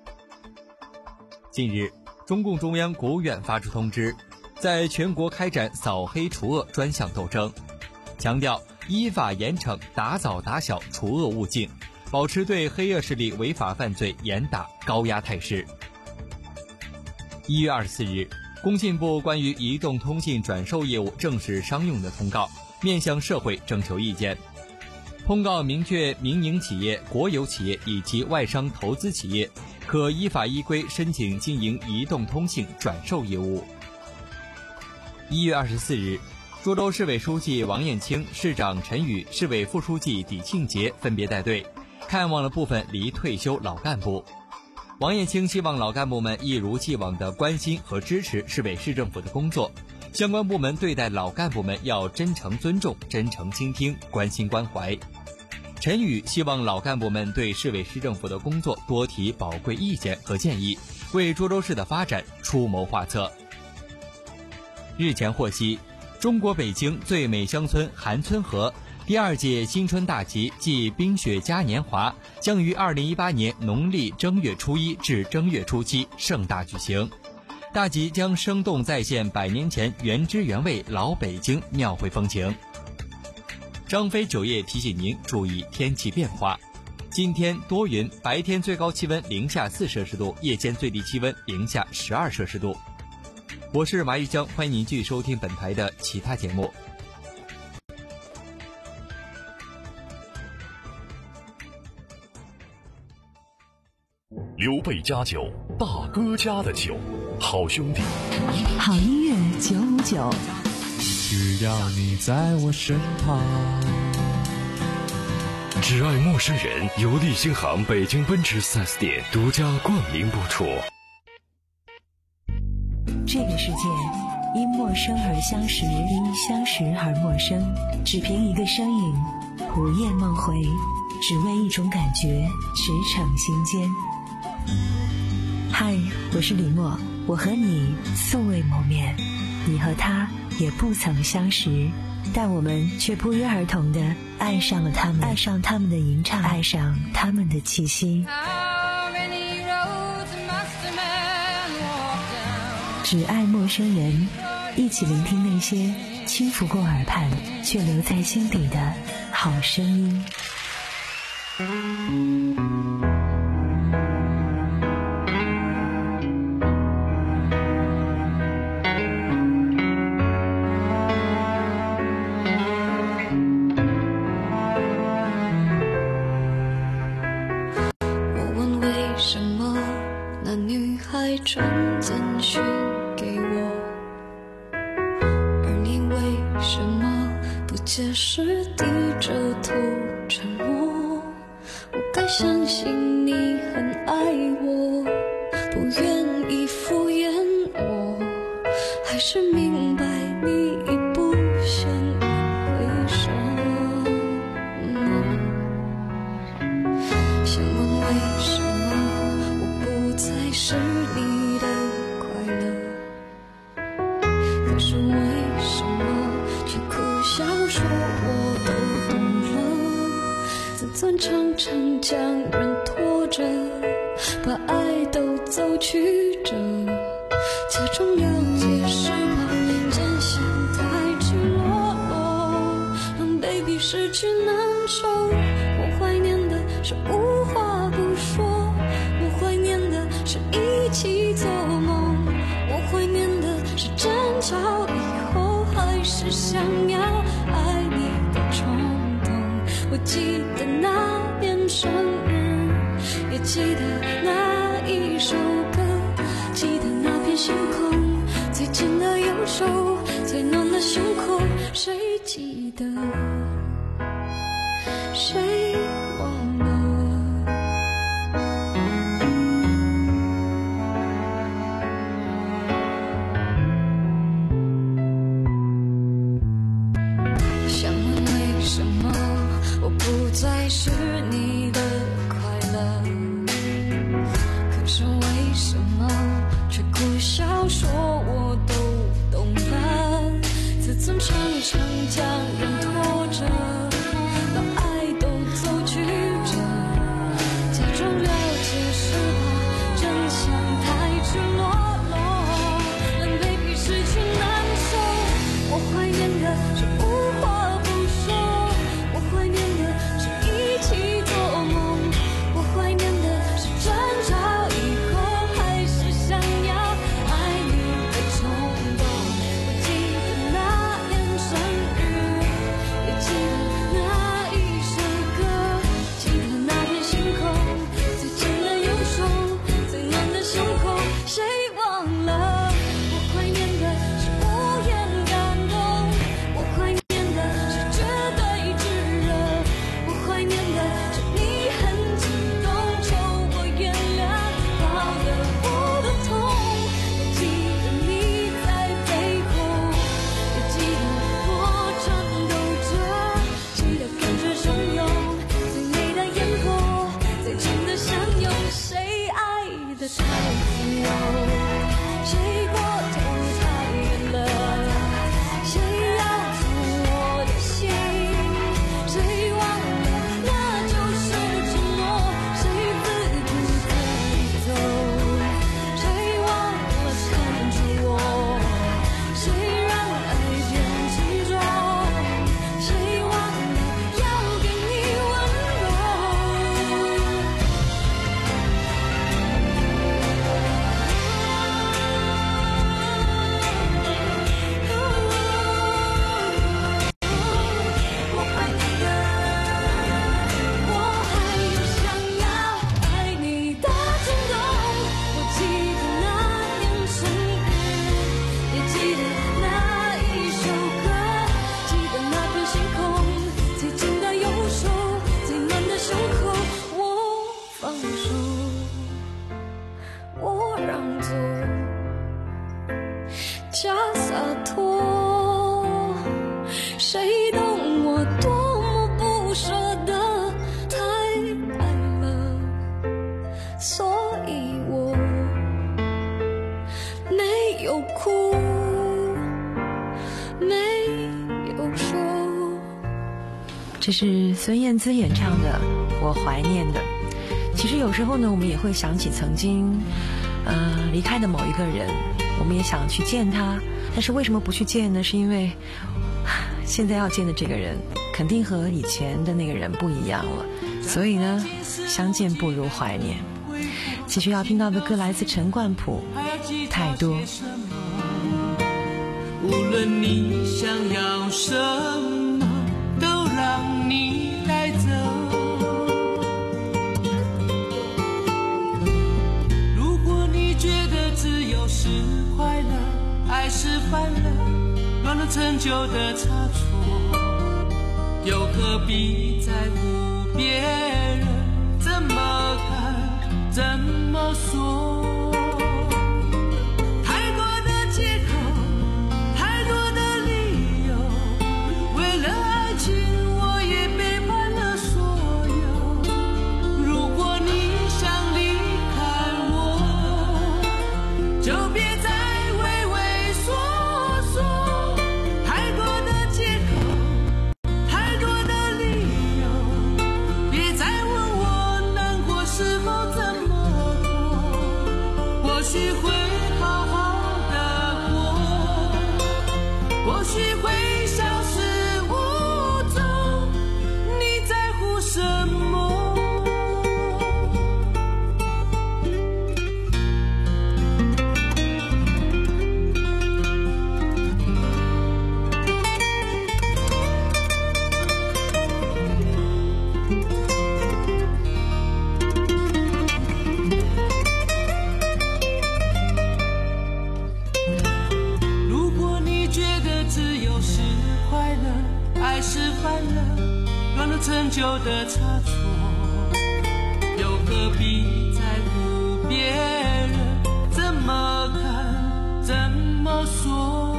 近日，中共中央、国务院发出通知，在全国开展扫黑除恶专项斗争，强调依法严惩，打早打小除恶务尽，保持对黑恶势力违法犯罪严打高压态势。一月二十四日，工信部关于移动通信转售业务正式商用的通告面向社会征求意见。通告明确民营企业、国有企业以及外商投资企业可依法依规申请经营移动通信转售业务。一月二十四日，涿州市委书记王燕青、市长陈宇、市委副书记李庆杰分别带队看望了部分离退休老干部。王燕青希望老干部们一如既往地关心和支持市委市政府的工作，相关部门对待老干部们要真诚尊重、真诚倾听、关心关怀。陈宇希望老干部们对市委市政府的工作多提宝贵意见和建议，为涿州市的发展出谋划策。日前获悉，中国北京最美乡村韩村河第二届新春大集暨冰雪嘉年华将于二零一八年农历正月初一至正月初七盛大举行。大集将生动再现百年前原汁原味老北京庙会风情。张飞酒业提醒您注意天气变化，今天多云，白天最高气温零下四摄氏度，夜间最低气温零下十二摄氏度。我是马玉江，欢迎您继续收听本台的其他节目。 刘备家酒，大哥家的酒，好兄弟。 好音乐九五九， 只要你在我身旁。 只爱陌生人由立新行北京奔驰 四 S 店独家冠名播出。 这个世界因陌生而相识，因相识而陌生，只凭一个身影，午夜梦回，只为一种感觉，驰骋心间。嗨，我是李默，我和你素未谋面，你和他也不曾相识，但我们却不约而同地爱上了他们，爱上他们的吟唱，爱上他们的气息。只爱陌生人，一起聆听那些轻拂过耳畔却留在心底的好声音。 我问为什么那女孩传简讯给我，而你为什么不解释，低着头沉默？我该相信你很爱我，不愿意敷衍我，还是明白你已不想回首？想问为什么我不再是你的快乐，可是为什么却苦笑说我都懂了？自尊常常将人拖着，把爱都走曲折，假装了解是怕真相太赤裸裸，让 baby 失去难受。我怀念的是无话不说，我怀念的是一起做梦，我怀念的是争吵以后还是想要爱你的冲动。我记得那年生日，也记得那一首歌，记得那片星空，最近的右手，最暖的胸口，谁记得？谁忘了？想问为什么我不再是你的快乐，可是为什么却苦笑说我都懂了？自尊常常将人拖着，把爱都走曲折，假装了解是怕真相太赤裸裸，让 baby 失去难受。我怀念的是无话不说，我怀念的是一起做谁懂我多么不舍得，太爱了，所以我没有哭，没有说。 这是孙燕姿演唱的《我怀念的》。其实有时候呢，我们也会想起曾经呃离开的某一个人，我们也想去见他，但是为什么不去见呢？是因为现在要见的这个人肯定和以前的那个人不一样了，所以呢，相见不如怀念。继续要听到的歌来自陈冠甫，《太多》。 无论你想要什么，都让你带走。如果你觉得自由是快乐，爱是烦了，乱了陈旧的差错，又何必在乎别人怎么看怎么说？太多的借口，太多的理由，为了爱情我也背叛了所有。如果你想离开我，就别再畏畏缩缩。太多的借口，太多的理由，别再问我难过时候怎么过。或许会好好的过，或许会消失无踪，你在乎什么？如果你觉得自由是快乐，爱是烦了，乱了陈旧的差错，又何必在乎别人怎么看怎么说？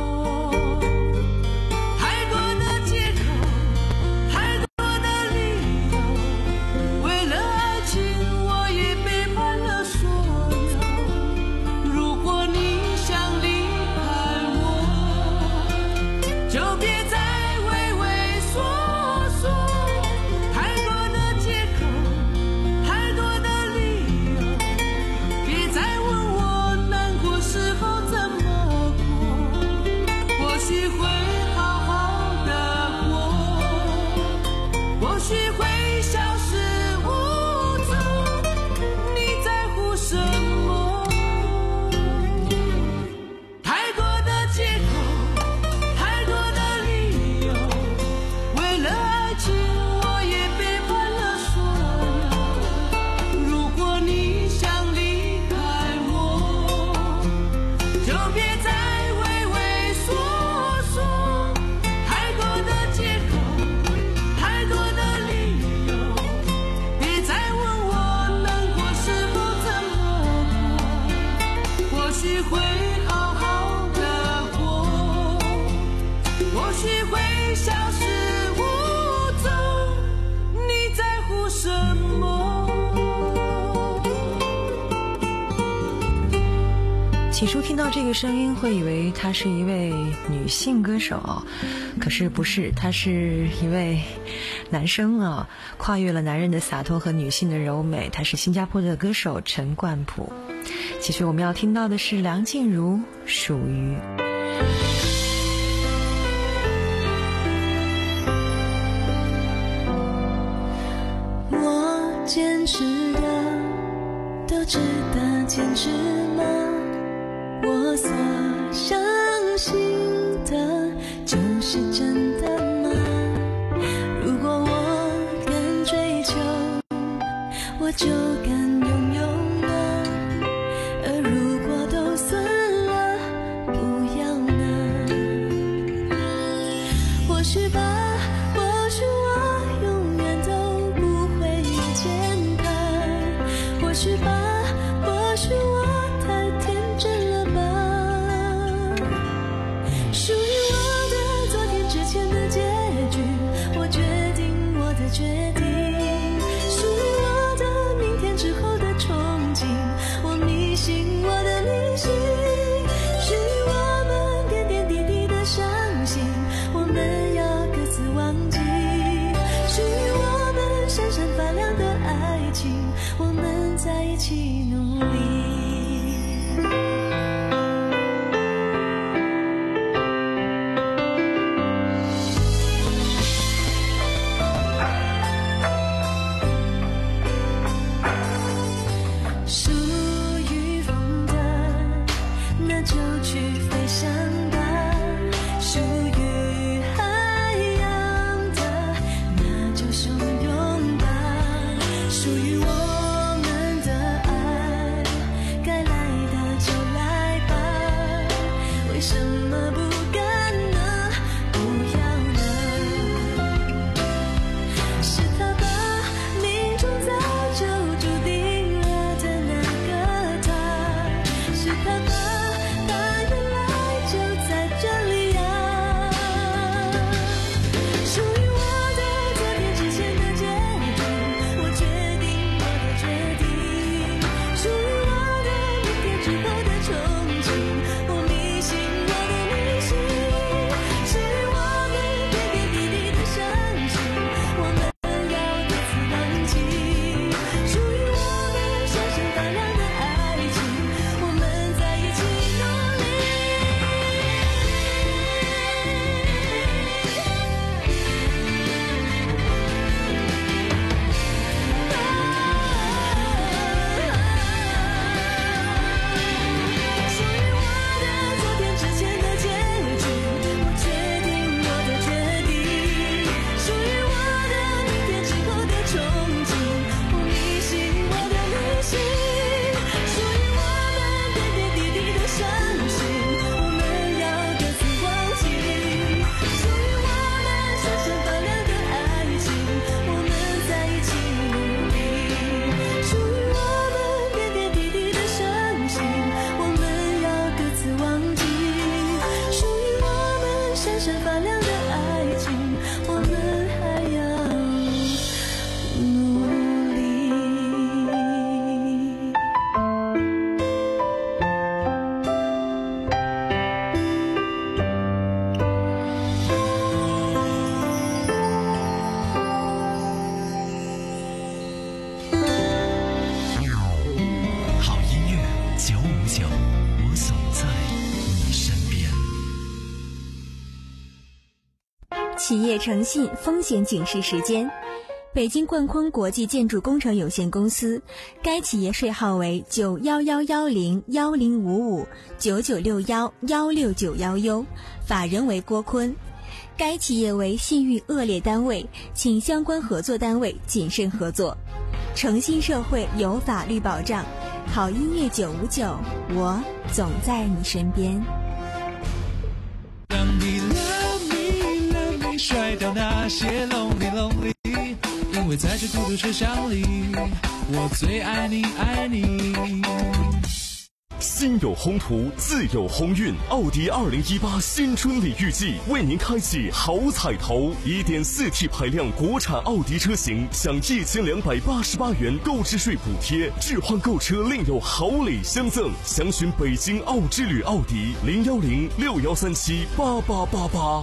太多的借口，太多的理由，为了爱情我也背叛了所有。如果你想离开我，就别再畏畏缩缩。太多的借口，太多的理由，别再问我难过时候怎么过。或许会好好的过，或许会消失无踪，你在乎什么？太多的借口，太多的理由，为了爱情我也背叛了所有。如果你想离开我，就别再畏畏缩缩。太多的借口，太多的理由，别再问我难过时候怎么过。或许会好好的过，或许会消失无踪，你在乎什么？ 起初听到这个声音会以为她是一位女性歌手，可是不是，她是一位男生啊，跨越了男人的洒脱和女性的柔美，他是新加坡的歌手陈冠甫。其实我们要听到的是梁静茹《属于》。 我坚持的都值得坚持吗？我所相信的就是真的吗？如果我敢追求，我就敢拥有吗？而如果都算了，不要呢？或许吧，或许我永远都不会遇见他。或许吧，或许我太天真了吧。属于我的昨天之前的结起努力。属于风的，那就去飞翔吧；属于海洋的，那就汹涌吧。属于我们的爱，该来的就来吧。为什么不敢呢？不要呢？是他把命中早就注定了的那个他，是他把他原来就在这里呀。属于我的昨天之前的决定，我决定我的决定。属于我的明天之后的憧憬，我迷信我的迷信。至于我们点点滴滴的相信，我们要各自忘记。属于我们闪闪发亮的爱情，我们在一起努力。属于我的昨天之前的结局，我决定我的决定。属于我的明天之后的憧憬，我迷信我的迷信。属于我们点点滴滴的相信，我们要各自忘记。属于我们闪闪发亮的爱情，我们在一起努力。属于我们点点滴滴的相信，我们要各自忘记。属于我们闪闪发亮的爱情，我们还要努力。 好音乐九五九，我总在你身边。 企业诚信风险警示时间。北京冠坤国际建筑工程有限公司，该企业税号为九幺幺幺零幺零五五九九六幺幺六九幺 U， 法人为郭坤。该企业为信誉恶劣单位，请相关合作单位谨慎合作。诚信社会有法律保障，好音乐九五九，我总在你身边。 让你 love me love me 甩掉那些 lonely lonely， 因为在这孤独车厢里，我最爱你爱你。 心有宏图，自有鸿运。奥迪二零一八新春礼遇季为您开启好彩头， 一点四 T 排量国产奥迪车型享一千两百八十八元购置税补贴，置换购车另有好礼相赠。详询北京奥之旅奥迪零幺零六幺三七八八八八。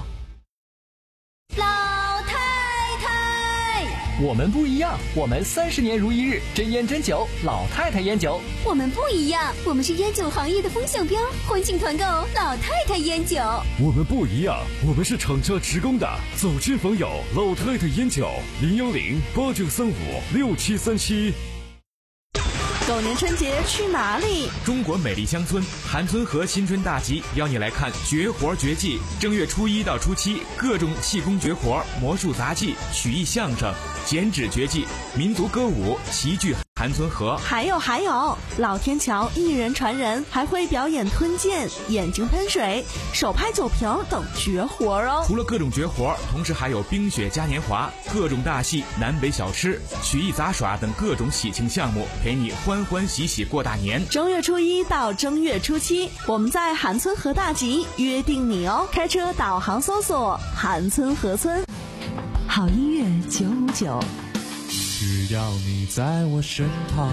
老太太， 我们不一样，我们三十年如一日，真烟真酒，老太太烟酒。 我们不一样，我们是烟酒行业的风向标，欢庆团购老太太烟酒。 我们不一样，我们是厂家职工的，走亲访友，老太太烟酒零幺零八九三五六七三七。 狗年春节去哪里？ 中国美丽乡村韩村河新春大集邀你来看绝活绝技。正月初一到初七，各种气功绝活、魔术杂技、曲艺相声、剪纸绝技、民族歌舞齐聚韩村河。 还有还有，老天桥一人传人，还会表演吞剑、眼睛喷水、手拍酒瓶等绝活哦。 除了各种绝活，同时还有冰雪嘉年华、各种大戏、南北小吃、曲艺杂耍等各种喜庆项目，陪你欢欢喜喜过大年。 正月初一到正月初七，我们在韩村河大集约定你哦。开车导航搜索韩村河村。 好音乐九五九， 只要你在我身旁。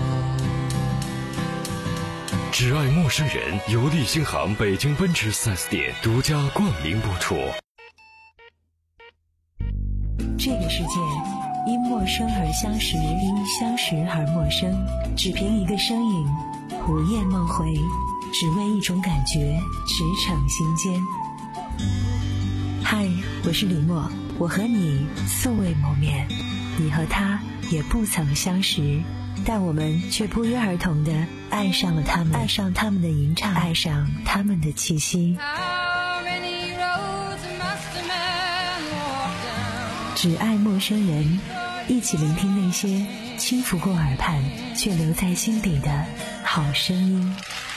只爱陌生人由立新行北京奔驰 四 S 店独家冠名播出。 这个世界因陌生而相识，因相识而陌生。只凭一个身影，午夜梦回，只为一种感觉，驰骋心间。嗨，我是李默，我和你素未谋面，你和他也不曾相识，但我们却不约而同地爱上了他们，爱上他们的吟唱，爱上他们的气息。只爱陌生人，一起聆听那些轻拂过耳畔却留在心底的好声音。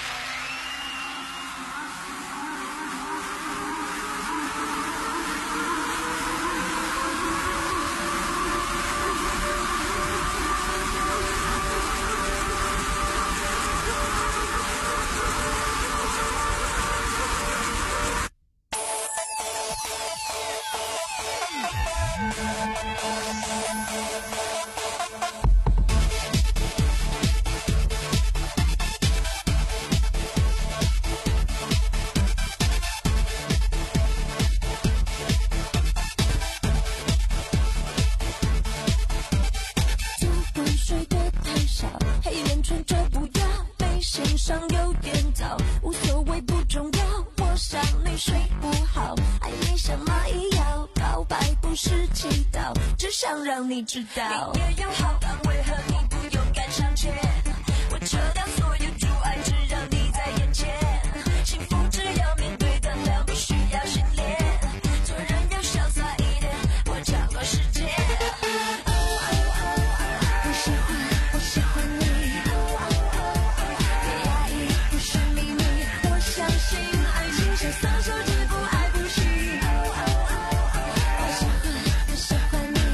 让你知道你也有好感，为何你不勇敢上前？我撤掉所有阻碍，只让你在眼前。幸福只要面对得了，不需要训练。做人要潇洒一点，我超过时间。我喜欢，我喜欢你。别压抑，不是秘密。我相信爱情像撒手，只不爱不弃。我喜欢，我喜欢你。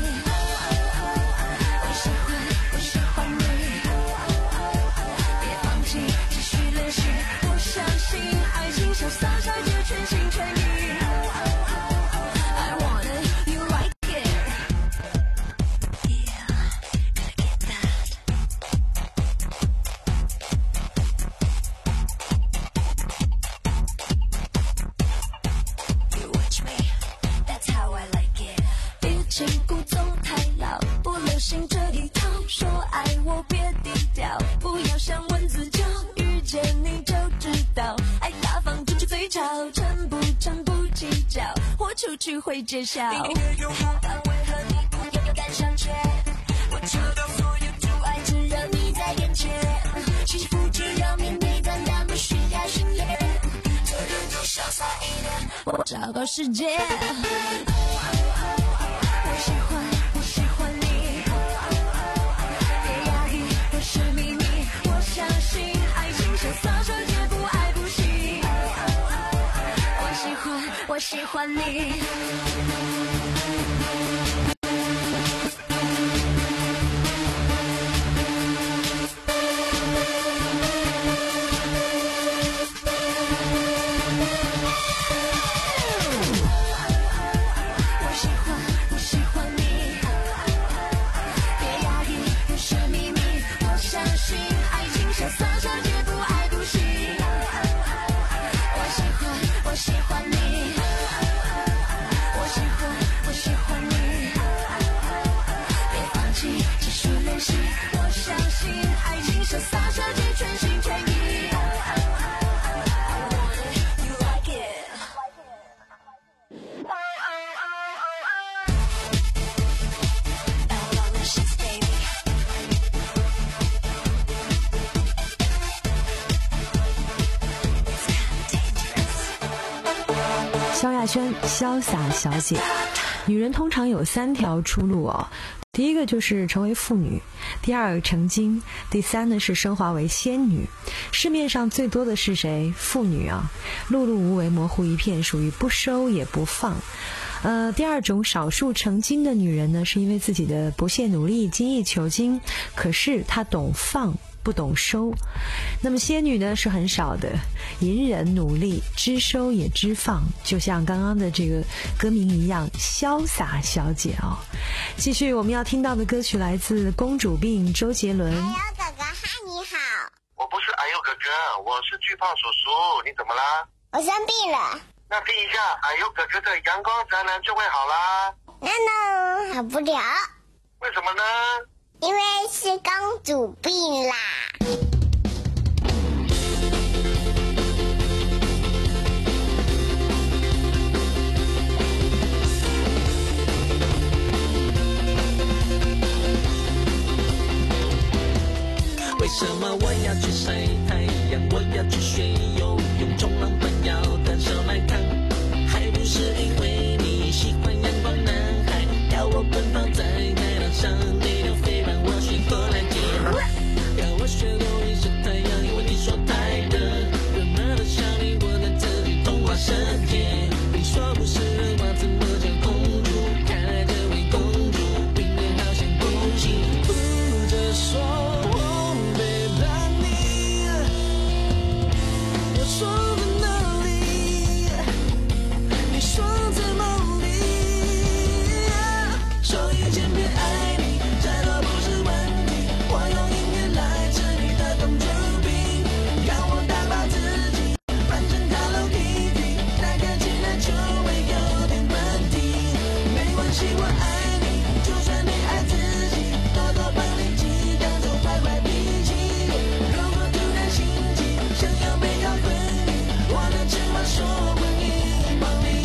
出去会揭晓。你也有好感，为何你不勇敢上前？我撤掉所有阻碍，只让你在眼前。幸福只要面对胆量，不需要训练。做人就潇洒一点，我找个时间。我喜欢，我喜欢你。别压抑，不是秘密。我相信爱情像撒手，绝不爱不弃。我喜欢，我喜欢你。 萧亚轩，潇洒小姐。女人通常有三条出路哦，第一个就是成为妇女，第二个成精，第三呢是升华为仙女。市面上最多的是谁？妇女啊，碌碌无为，模糊一片，属于不收也不放。呃，第二种少数成精的女人呢，是因为自己的不懈努力，精益求精，可是她懂放不懂收。那么仙女呢是很少的，隐忍努力，知收也知放，就像刚刚的这个歌名一样，潇洒小姐哦。继续我们要听到的歌曲来自公主病，周杰伦。 哎呦哥哥，嗨，你好。我不是哎呦哥哥，我是巨胖叔叔，你怎么啦？我生病了。那听一下哎呦哥哥的阳光宅男就会好啦。那呢，好不了。 为什么呢？因为是公主病啦。 为什么我要去晒太阳？我要去学游泳，冲浪板要单手来扛，还不是因为你喜欢阳光男孩，要我奔跑在海浪上，你就非让我学过来接，要我学游泳晒太阳，因为你说太热，热热的想你，我能自己童话世界。你说不是人话，怎么叫公主？看来这位公主并没好像不行，不着说。说在哪里？你说在梦里。说一千遍爱你，再多不是问题。我用音乐来治你的公主病，让我打爆自己，反正 Hello Kitty， 那看起来就会有点问题。没关系，我爱你，就算你爱自己，多多帮你记，当做坏坏脾气。如果突然心急，想要美好分。我的情话说回你梦里。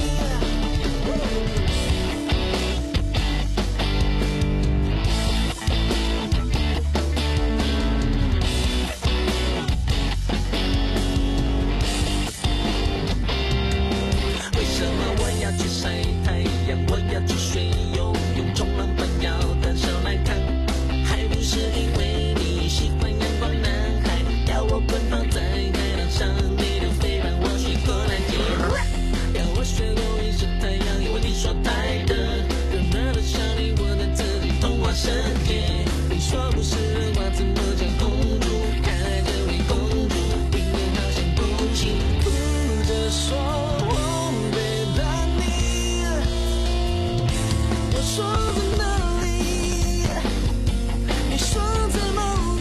为什么我要去晒太阳？我要去学游泳，冲浪板要单手来扛，还不是因为你喜欢阳光男孩，要我奔跑在海浪上，你就非让我学过来接，要我学游泳晒太阳，因为你说太热，热热的想你，我能自己童话世界。你说不是人话，怎么叫公主？看来这位公主并没好像不行，不着说我背叛你。我说在哪里？你说在梦里。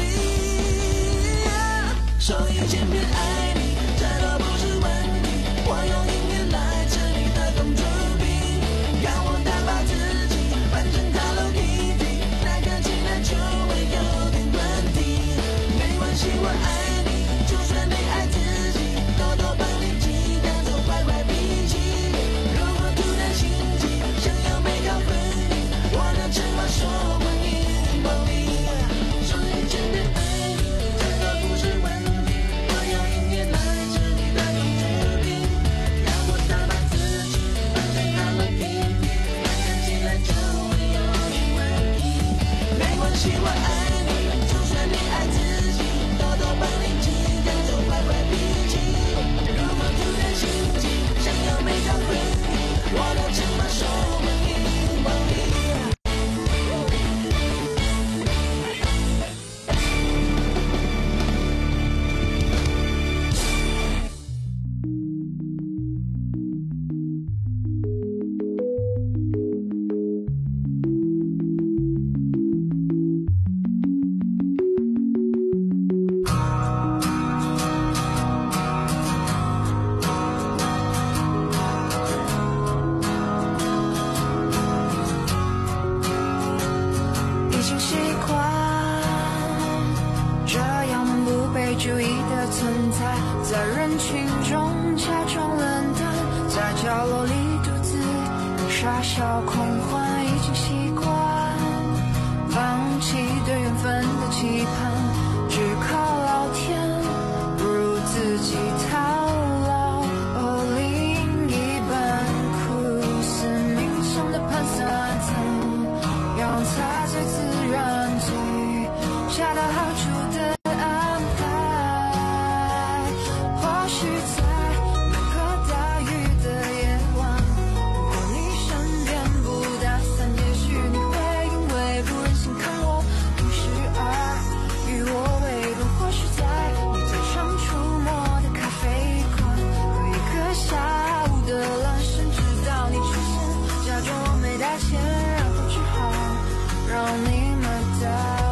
说一千遍爱你，再多不是问题。我用音乐来治你的公主病，让我打爆自己，反正 Hello Kitty， 那看起来就会有点问题。没关系，我爱你，就算你爱自己，多多帮你记，当做坏坏脾气。如果突然心急，想要美好分离，我的情话说回你梦里。说一千遍爱你，再多不是问题。我用音乐来治你的公主病，让我打败自己，反正 Hello Kitty， 那看起来就会有点问题。没关系，我爱你，就算你爱自己，多多帮你记，当做坏坏脾气。如果突然心急，想要美好分离，我的情话说回你梦里。 已经习惯这样不被注意的存在，在人群中假装冷淡，在角落里独自傻笑狂欢，已经习惯放弃对缘分的期盼，只靠老天不如自己套牢。哦，另一半苦思冥想的盘算，怎样才最自然，最恰到好处的安排？或许在那个大雨的夜晚，如果你身边不打伞，也许你会因为不忍心看我淋湿而与我围拢。或许在你最常出没的咖啡馆，喝一个下午的阑珊，直到你出现，假装我没带钱，然后只好让你买单。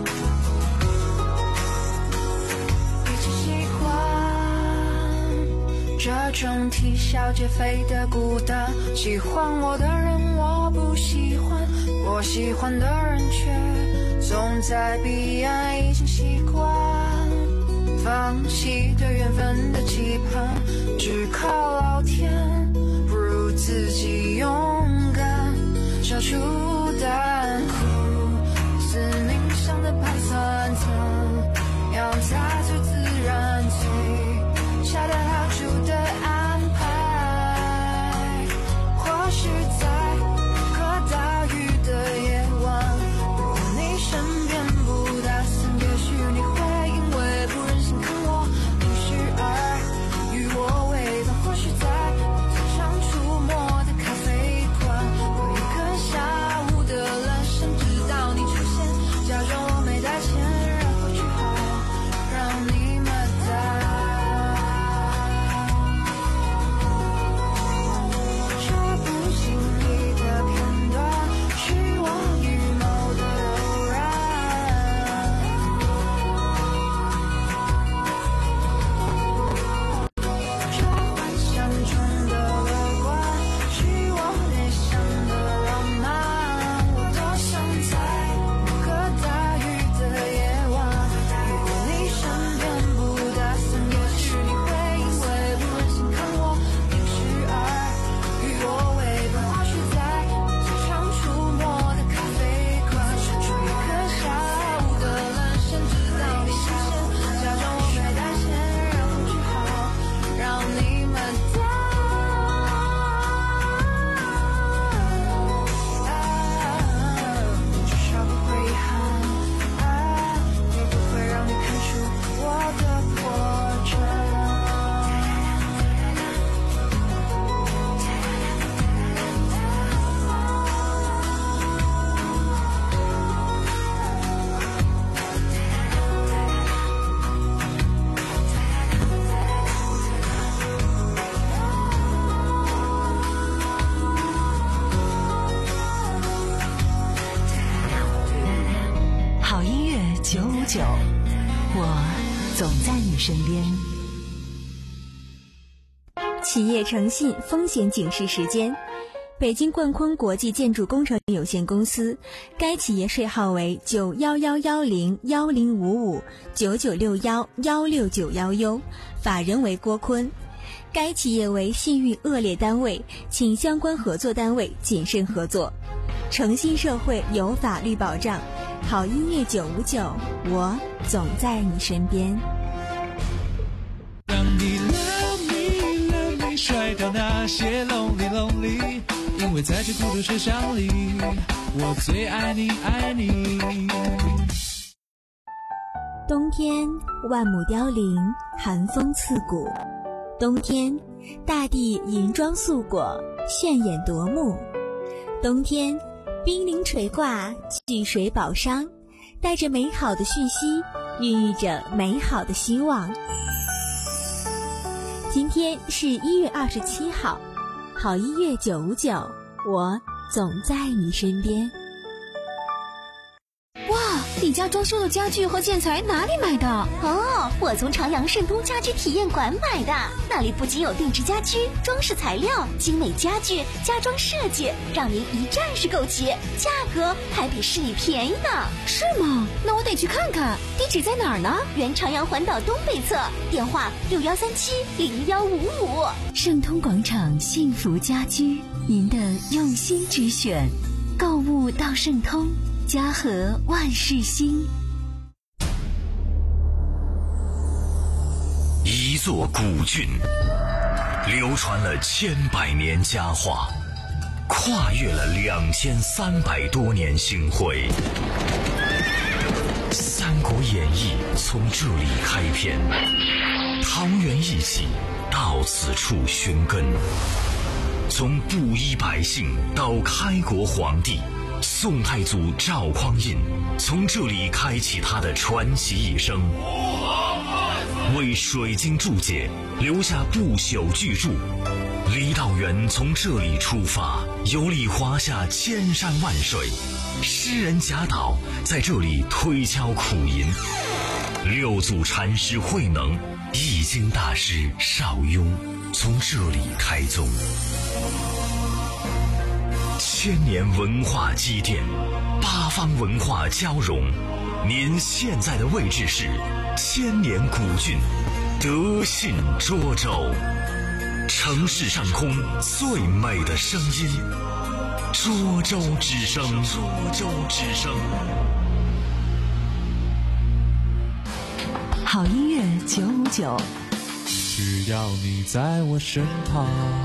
已经习惯这种啼笑皆非的孤单。喜欢我的人我不喜欢，我喜欢的人却总在彼岸已经习惯。放弃对缘分的期盼，只靠老天，不如自己勇敢消除胆苦。思念上的盘算怎样才最自然，最恰到好处的安排。或许在个大雨的夜晚，如果你身边不打伞，也许你会因为不忍心看我淋湿而与我为伴。或许在最常出没的咖啡馆，过一个下午的阑珊，直到你出现，假装我没带钱，然后只好让你买单。这不经意的片段，是我预谋的柔软。这幻想中的乐观，是我内心的浪漫。我多想在个大雨的夜晚，如果你身边不打伞，也许你会因为不忍心看我淋湿而与我为伴。或许在最常出没的咖啡馆，住一个下午的阑珊，直到你出现，假装我没带钱，然后只好让你买单。至少不会遗憾，也不会让你看出我的破绽。 好音乐九五九，我总在你身边。 企业诚信风险警示时间：北京冠坤国际建筑工程有限公司，该企业税号为九幺幺幺零幺零五五九九六幺幺六九幺 U， 法人为郭坤。该企业为信誉恶劣单位，请相关合作单位谨慎合作。诚信社会有法律保障，好音乐九五九，我总在你身边。 让你 love me love me 甩掉那些 lonely lonely， 因为在这孤独车厢里，我最爱你爱你。 冬天万亩凋零，寒风刺骨。冬天大地银装素裹，炫眼夺目。冬天冰凌垂挂，聚水宝商，带着美好的讯息，孕育着美好的希望。今天是一月二十七号，好音乐九五九，我总在你身边。 哇，你家装修的家具和建材哪里买的？哦，我从长阳盛通家居体验馆买的。那里不仅有定制家居、装饰材料、精美家具、家装设计，让您一站式购齐，价格还比市里便宜呢。是吗？那我得去看看。地址在哪儿呢？原长阳环岛东北侧，电话六幺三七零幺五五。 盛通广场幸福家居，您的用心之选。购物到盛通，家和万事兴。 一座古郡，流传了千百年佳话，跨越了两千三百多年星辉。《三国演义》从这里开篇，桃园一起到此处寻根。从布衣百姓到开国皇帝，宋太祖赵匡胤从这里开启他的传奇一生，为水晶注解留下不朽巨著。李道元从这里出发，游历华夏千山万水，诗人贾岛在这里推敲苦吟，六祖禅师慧能一易经大师邵雍从这里开宗。千年文化积淀，八方文化交融。您现在的位置是千年古郡德信涿州，城市上空最美的声音，涿州之声。涿州之声。 好音乐九五九， 只要你在我身旁。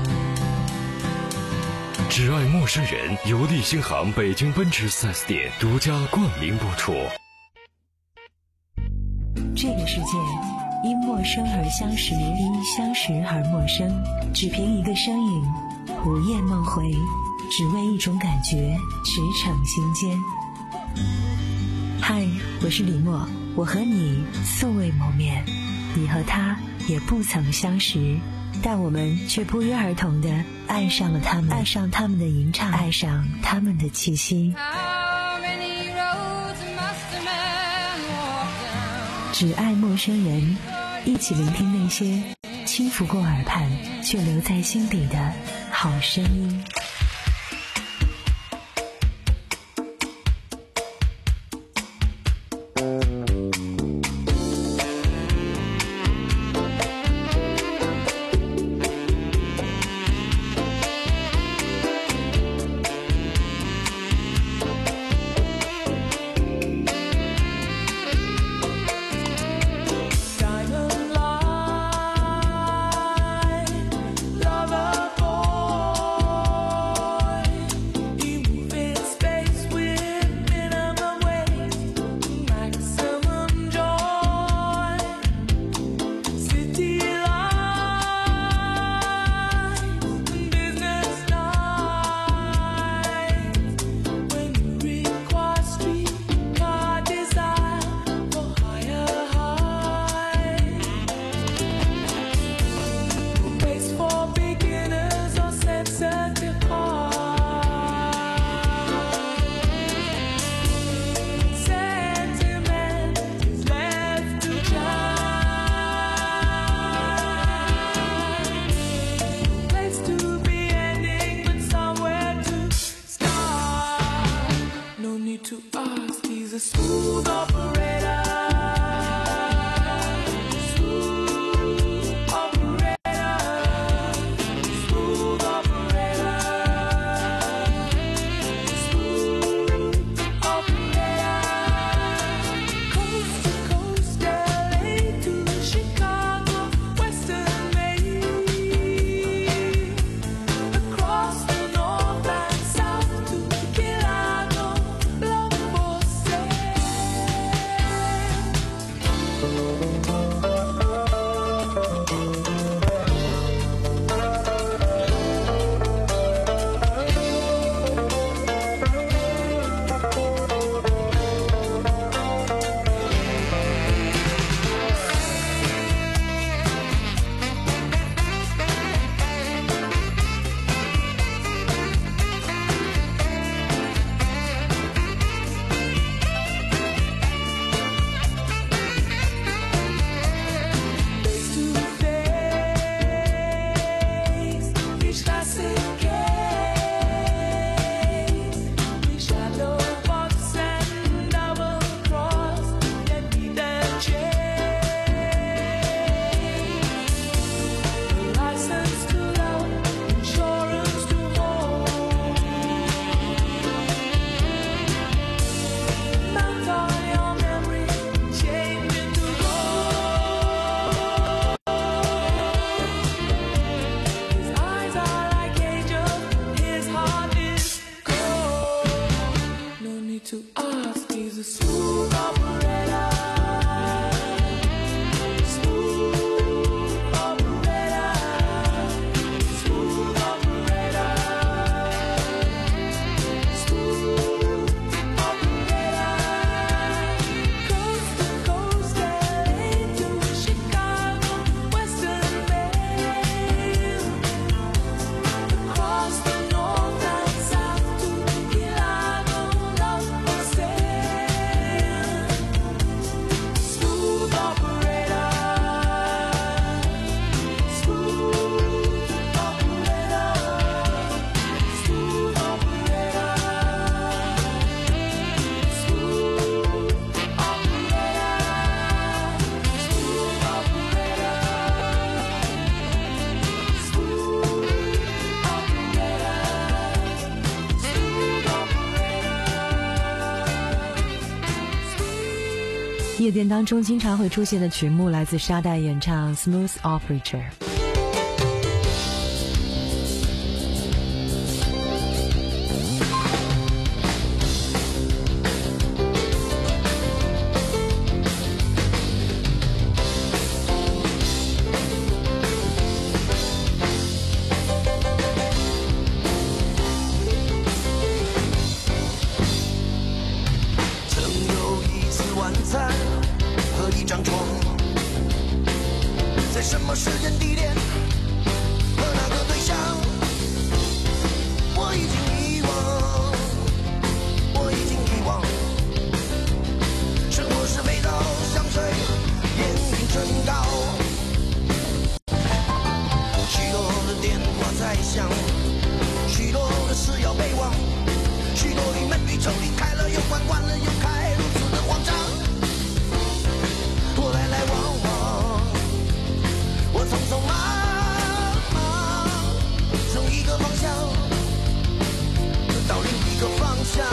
只爱陌生人由利星行北京奔驰 四 S 店独家冠名播出。 这个世界因陌生而相识，因相识而陌生。只凭一个身影，午夜梦回，只为一种感觉，驰骋心间。嗨，我是李默，我和你素未谋面，你和他也不曾相识，但我们却不约而同地爱上了他们，爱上他们的吟唱，爱上他们的气息。只爱陌生人，一起聆听那些轻拂过耳畔却留在心底的好声音。 夜店当中经常会出现的曲目来自沙袋演唱 Smooth Operator。 什么时间地点和那个对象，我已经遗忘，我已经遗忘。生活是味道，香水，烟瘾升高，许多的电话在响，许多的事要备忘，许多的门闭抽离开了又关，关了又开，如此的慌张。我来来往往，我匆匆忙忙，从一个方向到另一个方向，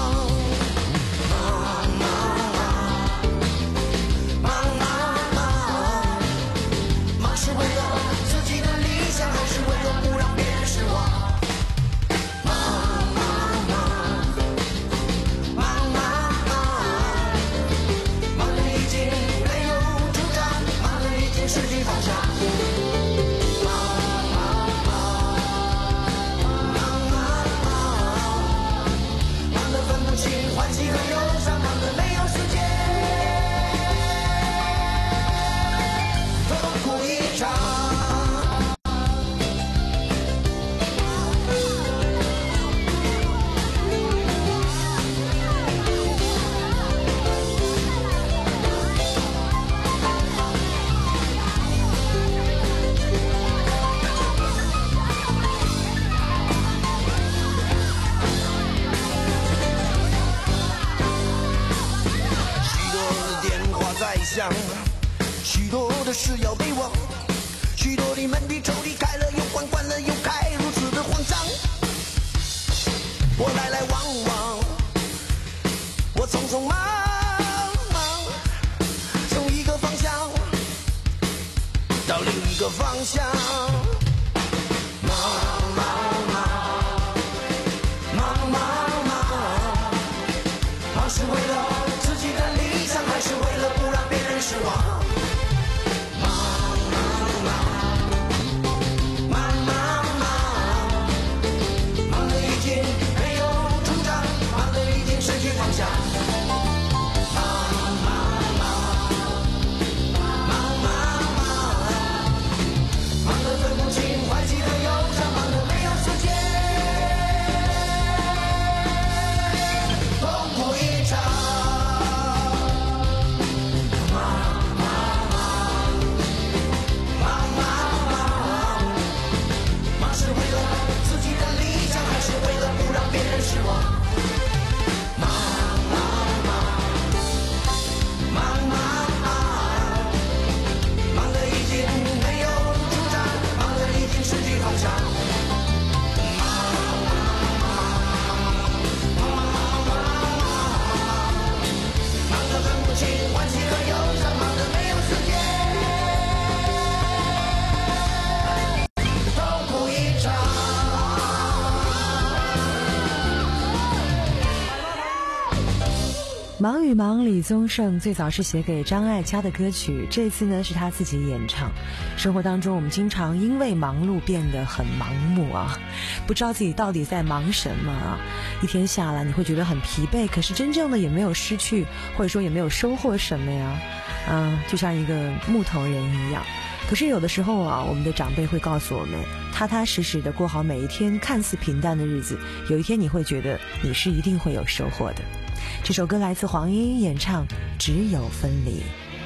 忙忙忙忙忙忙，忙是为了自己的理想，还是为了不让别人失望？忙忙忙忙忙忙，忙得已经没有主张，忙得已经失去方向。欢喜和忧伤，忙得没有时间，痛苦一场。许多的事要备忘，许多的门闭抽离开了又关，关了又开，如此的慌张。我来来往往，我匆匆忙忙，从一个方向到另一个方向。忙忙忙忙忙忙，忙是为了自己的理想，还是为了不让别人失望？ 忙与忙，李宗盛最早是写给张艾嘉的歌曲，这次呢是他自己演唱。生活当中我们经常因为忙碌变得很盲目啊，不知道自己到底在忙什么啊。一天下来你会觉得很疲惫，可是真正的也没有失去，或者说也没有收获什么呀，嗯、啊，就像一个木头人一样。可是有的时候啊，我们的长辈会告诉我们，踏踏实实的过好每一天看似平淡的日子，有一天你会觉得你是一定会有收获的。这首歌来自黄莺莺演唱《只有分离》。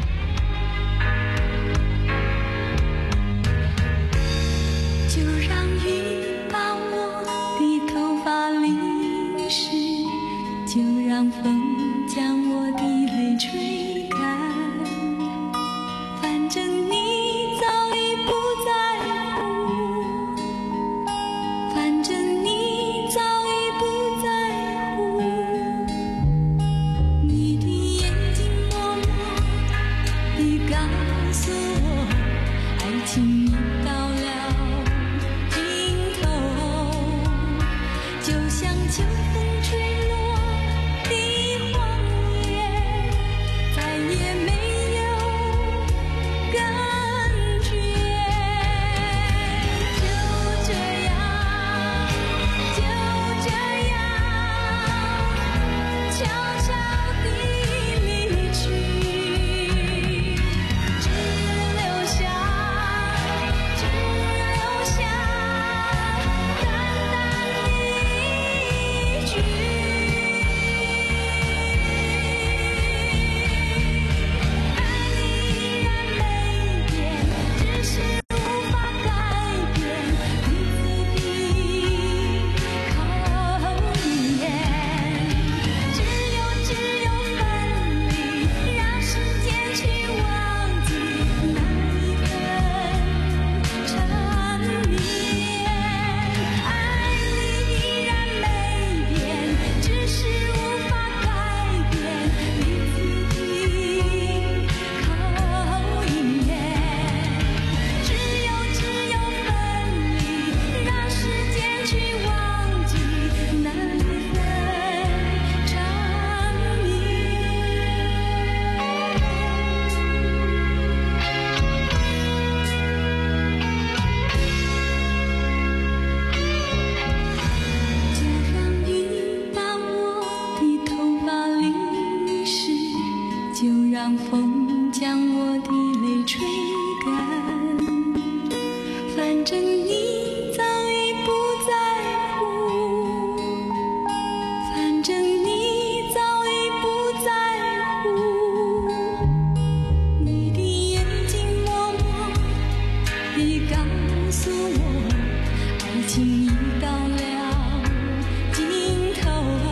就让雨把我的头发淋湿，就让风将我的泪吹干，反正你早已不在乎，反正你早已不在乎，你的眼睛默默情到了尽头，就像秋风吹落的黄叶，再也没有感觉。就这样，就这样，悄悄地离去，只留下，只留下淡淡的一句，爱你依然没变，只是无法改变彼此的考验。只有只有分离，让时间去忘记那一份缠绵。爱你依然没变，只是无法改变彼此的考验。只有只有分离，让时间去忘记那一份缠绵。就让雨把我的头发淋湿，就让风将我的泪吹干。反正你早已不在乎，反正你早已不在乎。你的眼睛默默地告诉我，爱情已到了尽头，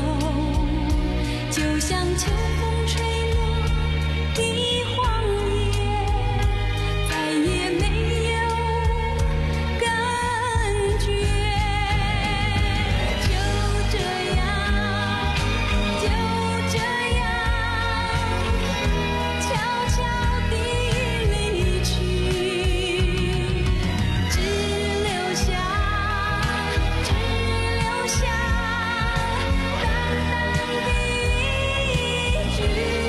就像秋风吹落的黄叶，再也没有感觉。就这样，就这样，悄悄地离去，只留下，只留下淡淡的一句。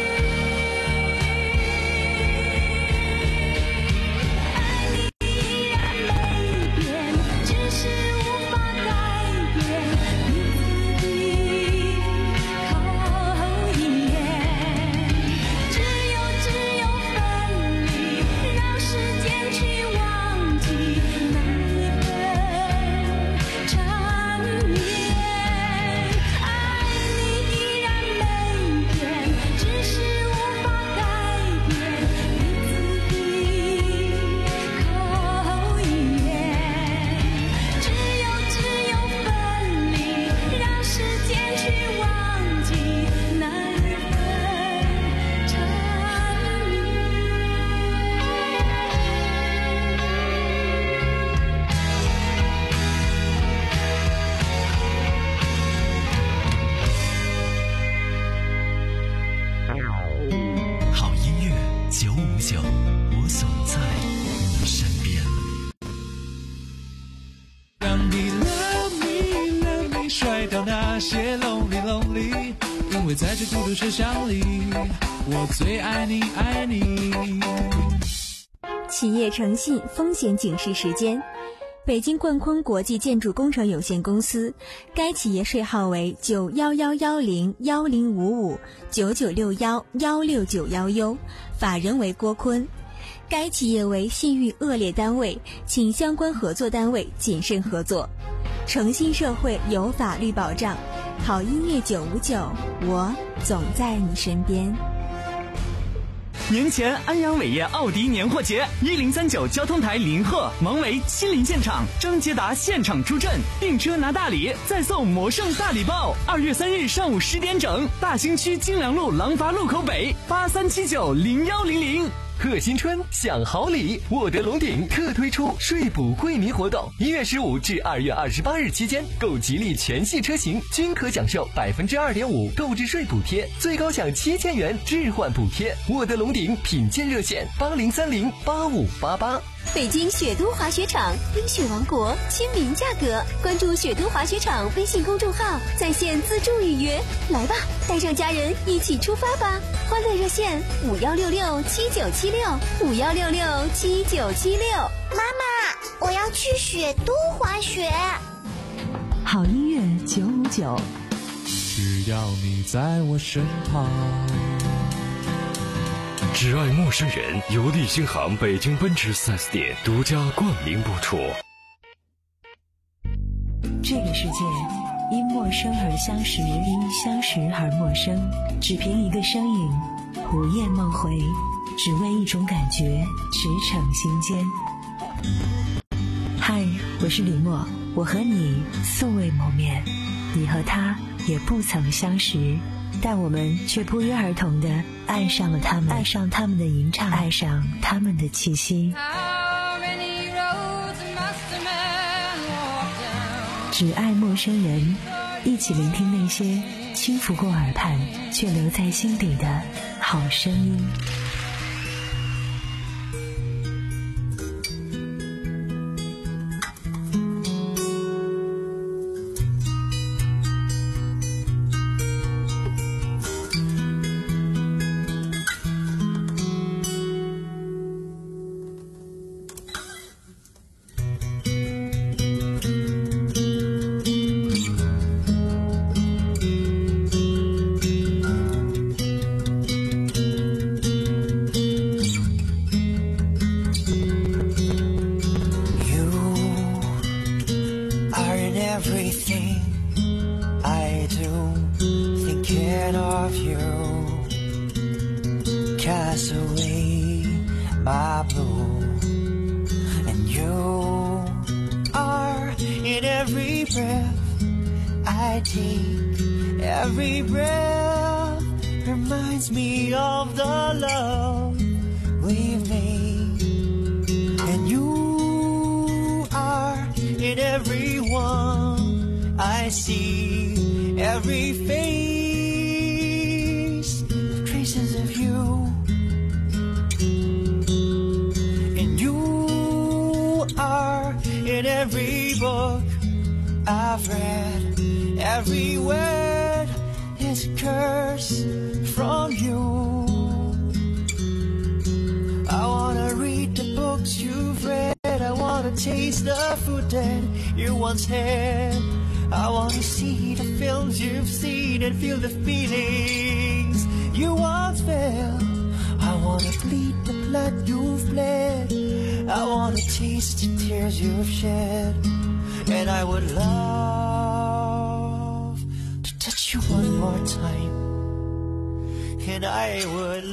爱你依然没变，只是无法改变彼此的考验。只有只有分离，让时间去忘记那一份缠绵。爱你依然没变，只是无法改变彼此的考验。只有只有分离，让时间去忘记那一份缠绵。 好音乐九五九，我总在你身边。 让你 love me love me 甩掉那些 lonely lonely， 因为在这孤独车厢里，我最爱你爱你。 企业诚信风险警示时间。北京冠坤国际建筑工程有限公司，该企业税号为九幺幺幺零幺零五五九九六幺幺六九幺 U， 法人为郭坤。该企业为信誉恶劣单位，请相关合作单位谨慎合作。诚信社会有法律保障，好音乐九五九，我总在你身边。 年前安阳伟业奥迪年货节，一零三九交通台临贺，王维亲临现场，张捷达现场出阵，订车拿大礼，再送魔圣大礼包。二月三日上午十点整，大兴区金良路廊坊路口北，八三七九零幺零零。 贺新春享好礼，沃德龙鼎特推出税补惠民活动，一月十五至二月二十八日期间，购吉利全系车型均可享受百分之二点五购置税补贴，最高享七千元置换补贴。沃德龙鼎品鉴热线八零三零八五八八。 北京雪都滑雪场，冰雪王国，亲民价格。关注雪都滑雪场微信公众号，在线自助预约。来吧，带上家人一起出发吧！欢乐热线五幺六六七九七六五幺六六七九七六。 妈妈，我要去雪都滑雪。 好音乐九五九， 只要你在我身旁。 只爱陌生人由利星行北京奔驰 四 S 店独家冠名播出。 这个世界因陌生而相识，因相识而陌生。只凭一个身影，午夜梦回，只为一种感觉，驰骋心间。嗨，我是李默，我和你素未谋面，你和他也不曾相识，但我们却不约而同地爱上了他们，爱上他们的吟唱，爱上他们的气息。只爱陌生人，一起聆听那些轻拂过耳畔却留在心底的好声音。 Every breath reminds me of the love we've made, and you are in everyone I see, every face, traces of you, and you are in every book I've read, every word is a curse from you. I wanna read the books you've read, I wanna taste the food that you once had, I wanna see the films you've seen and feel the feelings you once felt. I wanna bleed the blood you've bled, I wanna taste the tears you've shed, and I would love to touch you one more time, and I would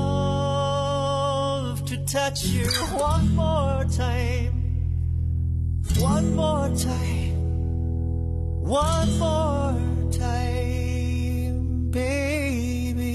love to touch you one more time, one more time, one more time, baby.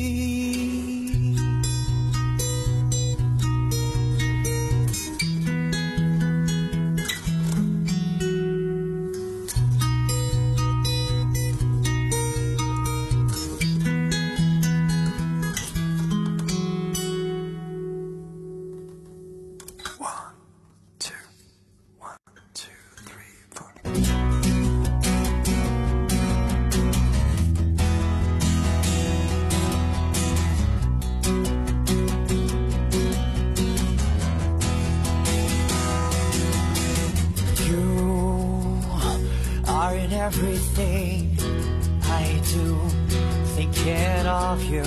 Everything I do, thinking of you,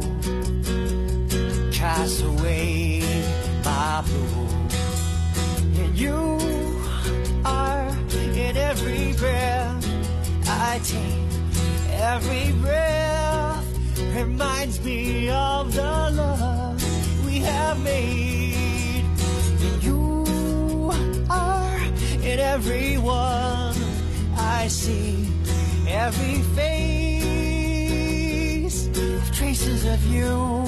cast away my blue, and you are in every breath I take, every breath reminds me of the love we have made, and you are in everyone I see, every face, traces of you,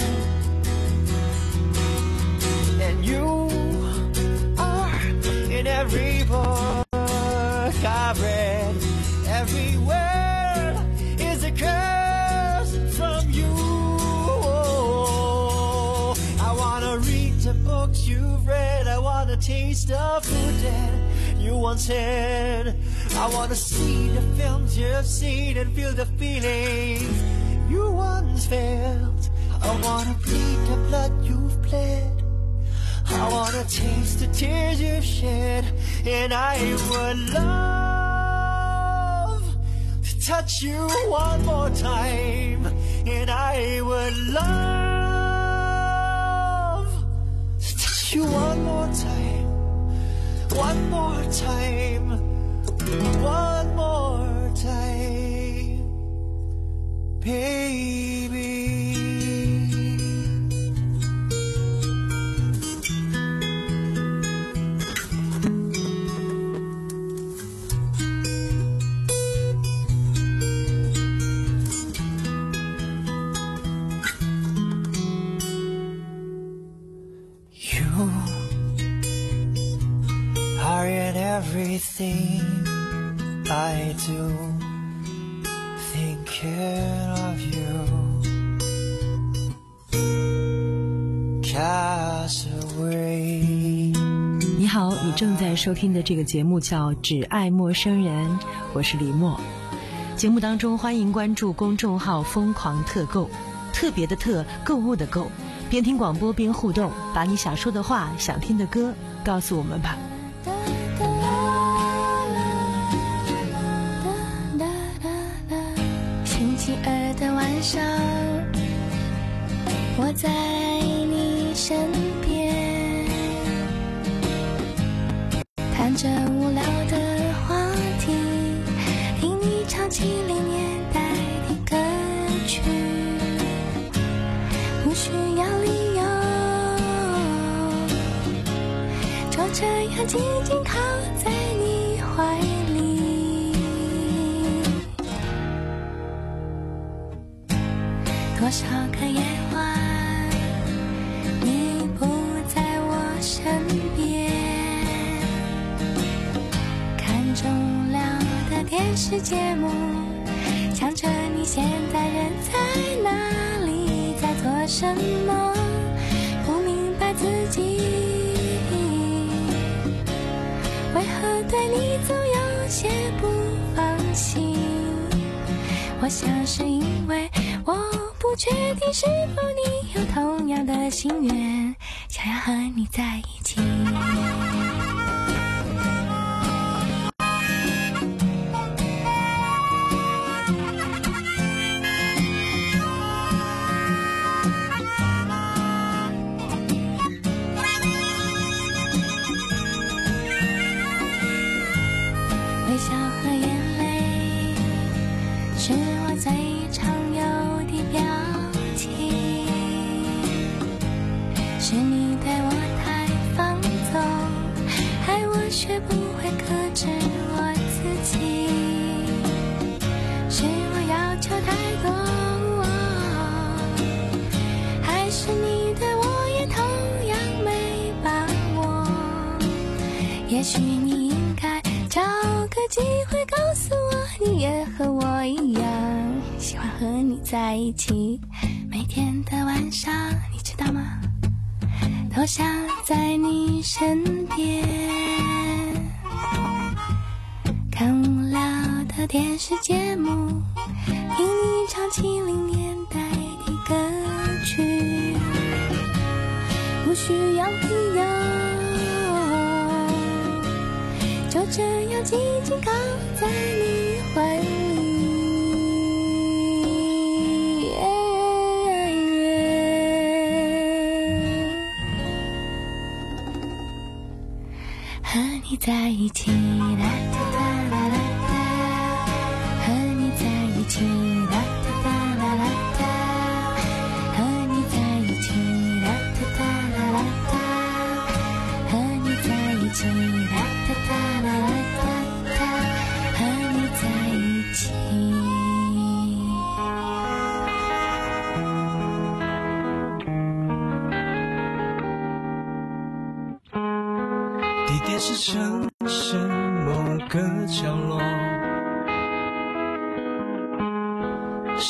and you are in every book I've read, every word is a curse from you. I wanna read the books you've read, I wanna wanna taste the food that you once had. I wanna see the films you've seen and feel the feelings you once felt. I wanna bleed the blood you've bled. I wanna taste the tears you've shed. And I would love to touch you one more time. And I would love to touch you one more time. One more time. One more time. Baby. Everything I do, thinking of you, Castaway。 你好，你正在收听的这个节目叫《只爱陌生人》，我是李默。节目当中欢迎关注公众号疯狂特购，特别的特，购物的购，边听广播边互动，把你想说的话、想听的歌告诉我们吧。 星期二的晚上，我在你身边，谈着无聊的话题，听你唱七零年代的歌曲，不需要理由，就这样静静靠在你怀里。多少个夜晚，你不在我身边，看着无聊的电视节目，想着你现在人在哪里，在做什么，不明白自己为何对你总有些不放心。我想是因为我不确定是否你有同样的心愿，想要和你在一起。微笑和眼泪是我最常有的表情，是你对我太放纵，害我学不会克制我自己，是我要求太多，还是你对我也同样没把握？也许你应该找个机会告诉我，你也和我一样喜欢和你在一起。每天的晚上，你知道吗？都想在你身边，看无聊的电视节目，听你唱七零年代的歌曲，不需要理由，就这样静静靠在你怀里。和你在一起，啦哒哒啦啦哒，和你在一起，啦哒哒啦啦哒，和你在一起，啦哒哒啦啦哒，和你在一起，啦哒哒啦啦哒，和你在一起。 地点是城市某个角落，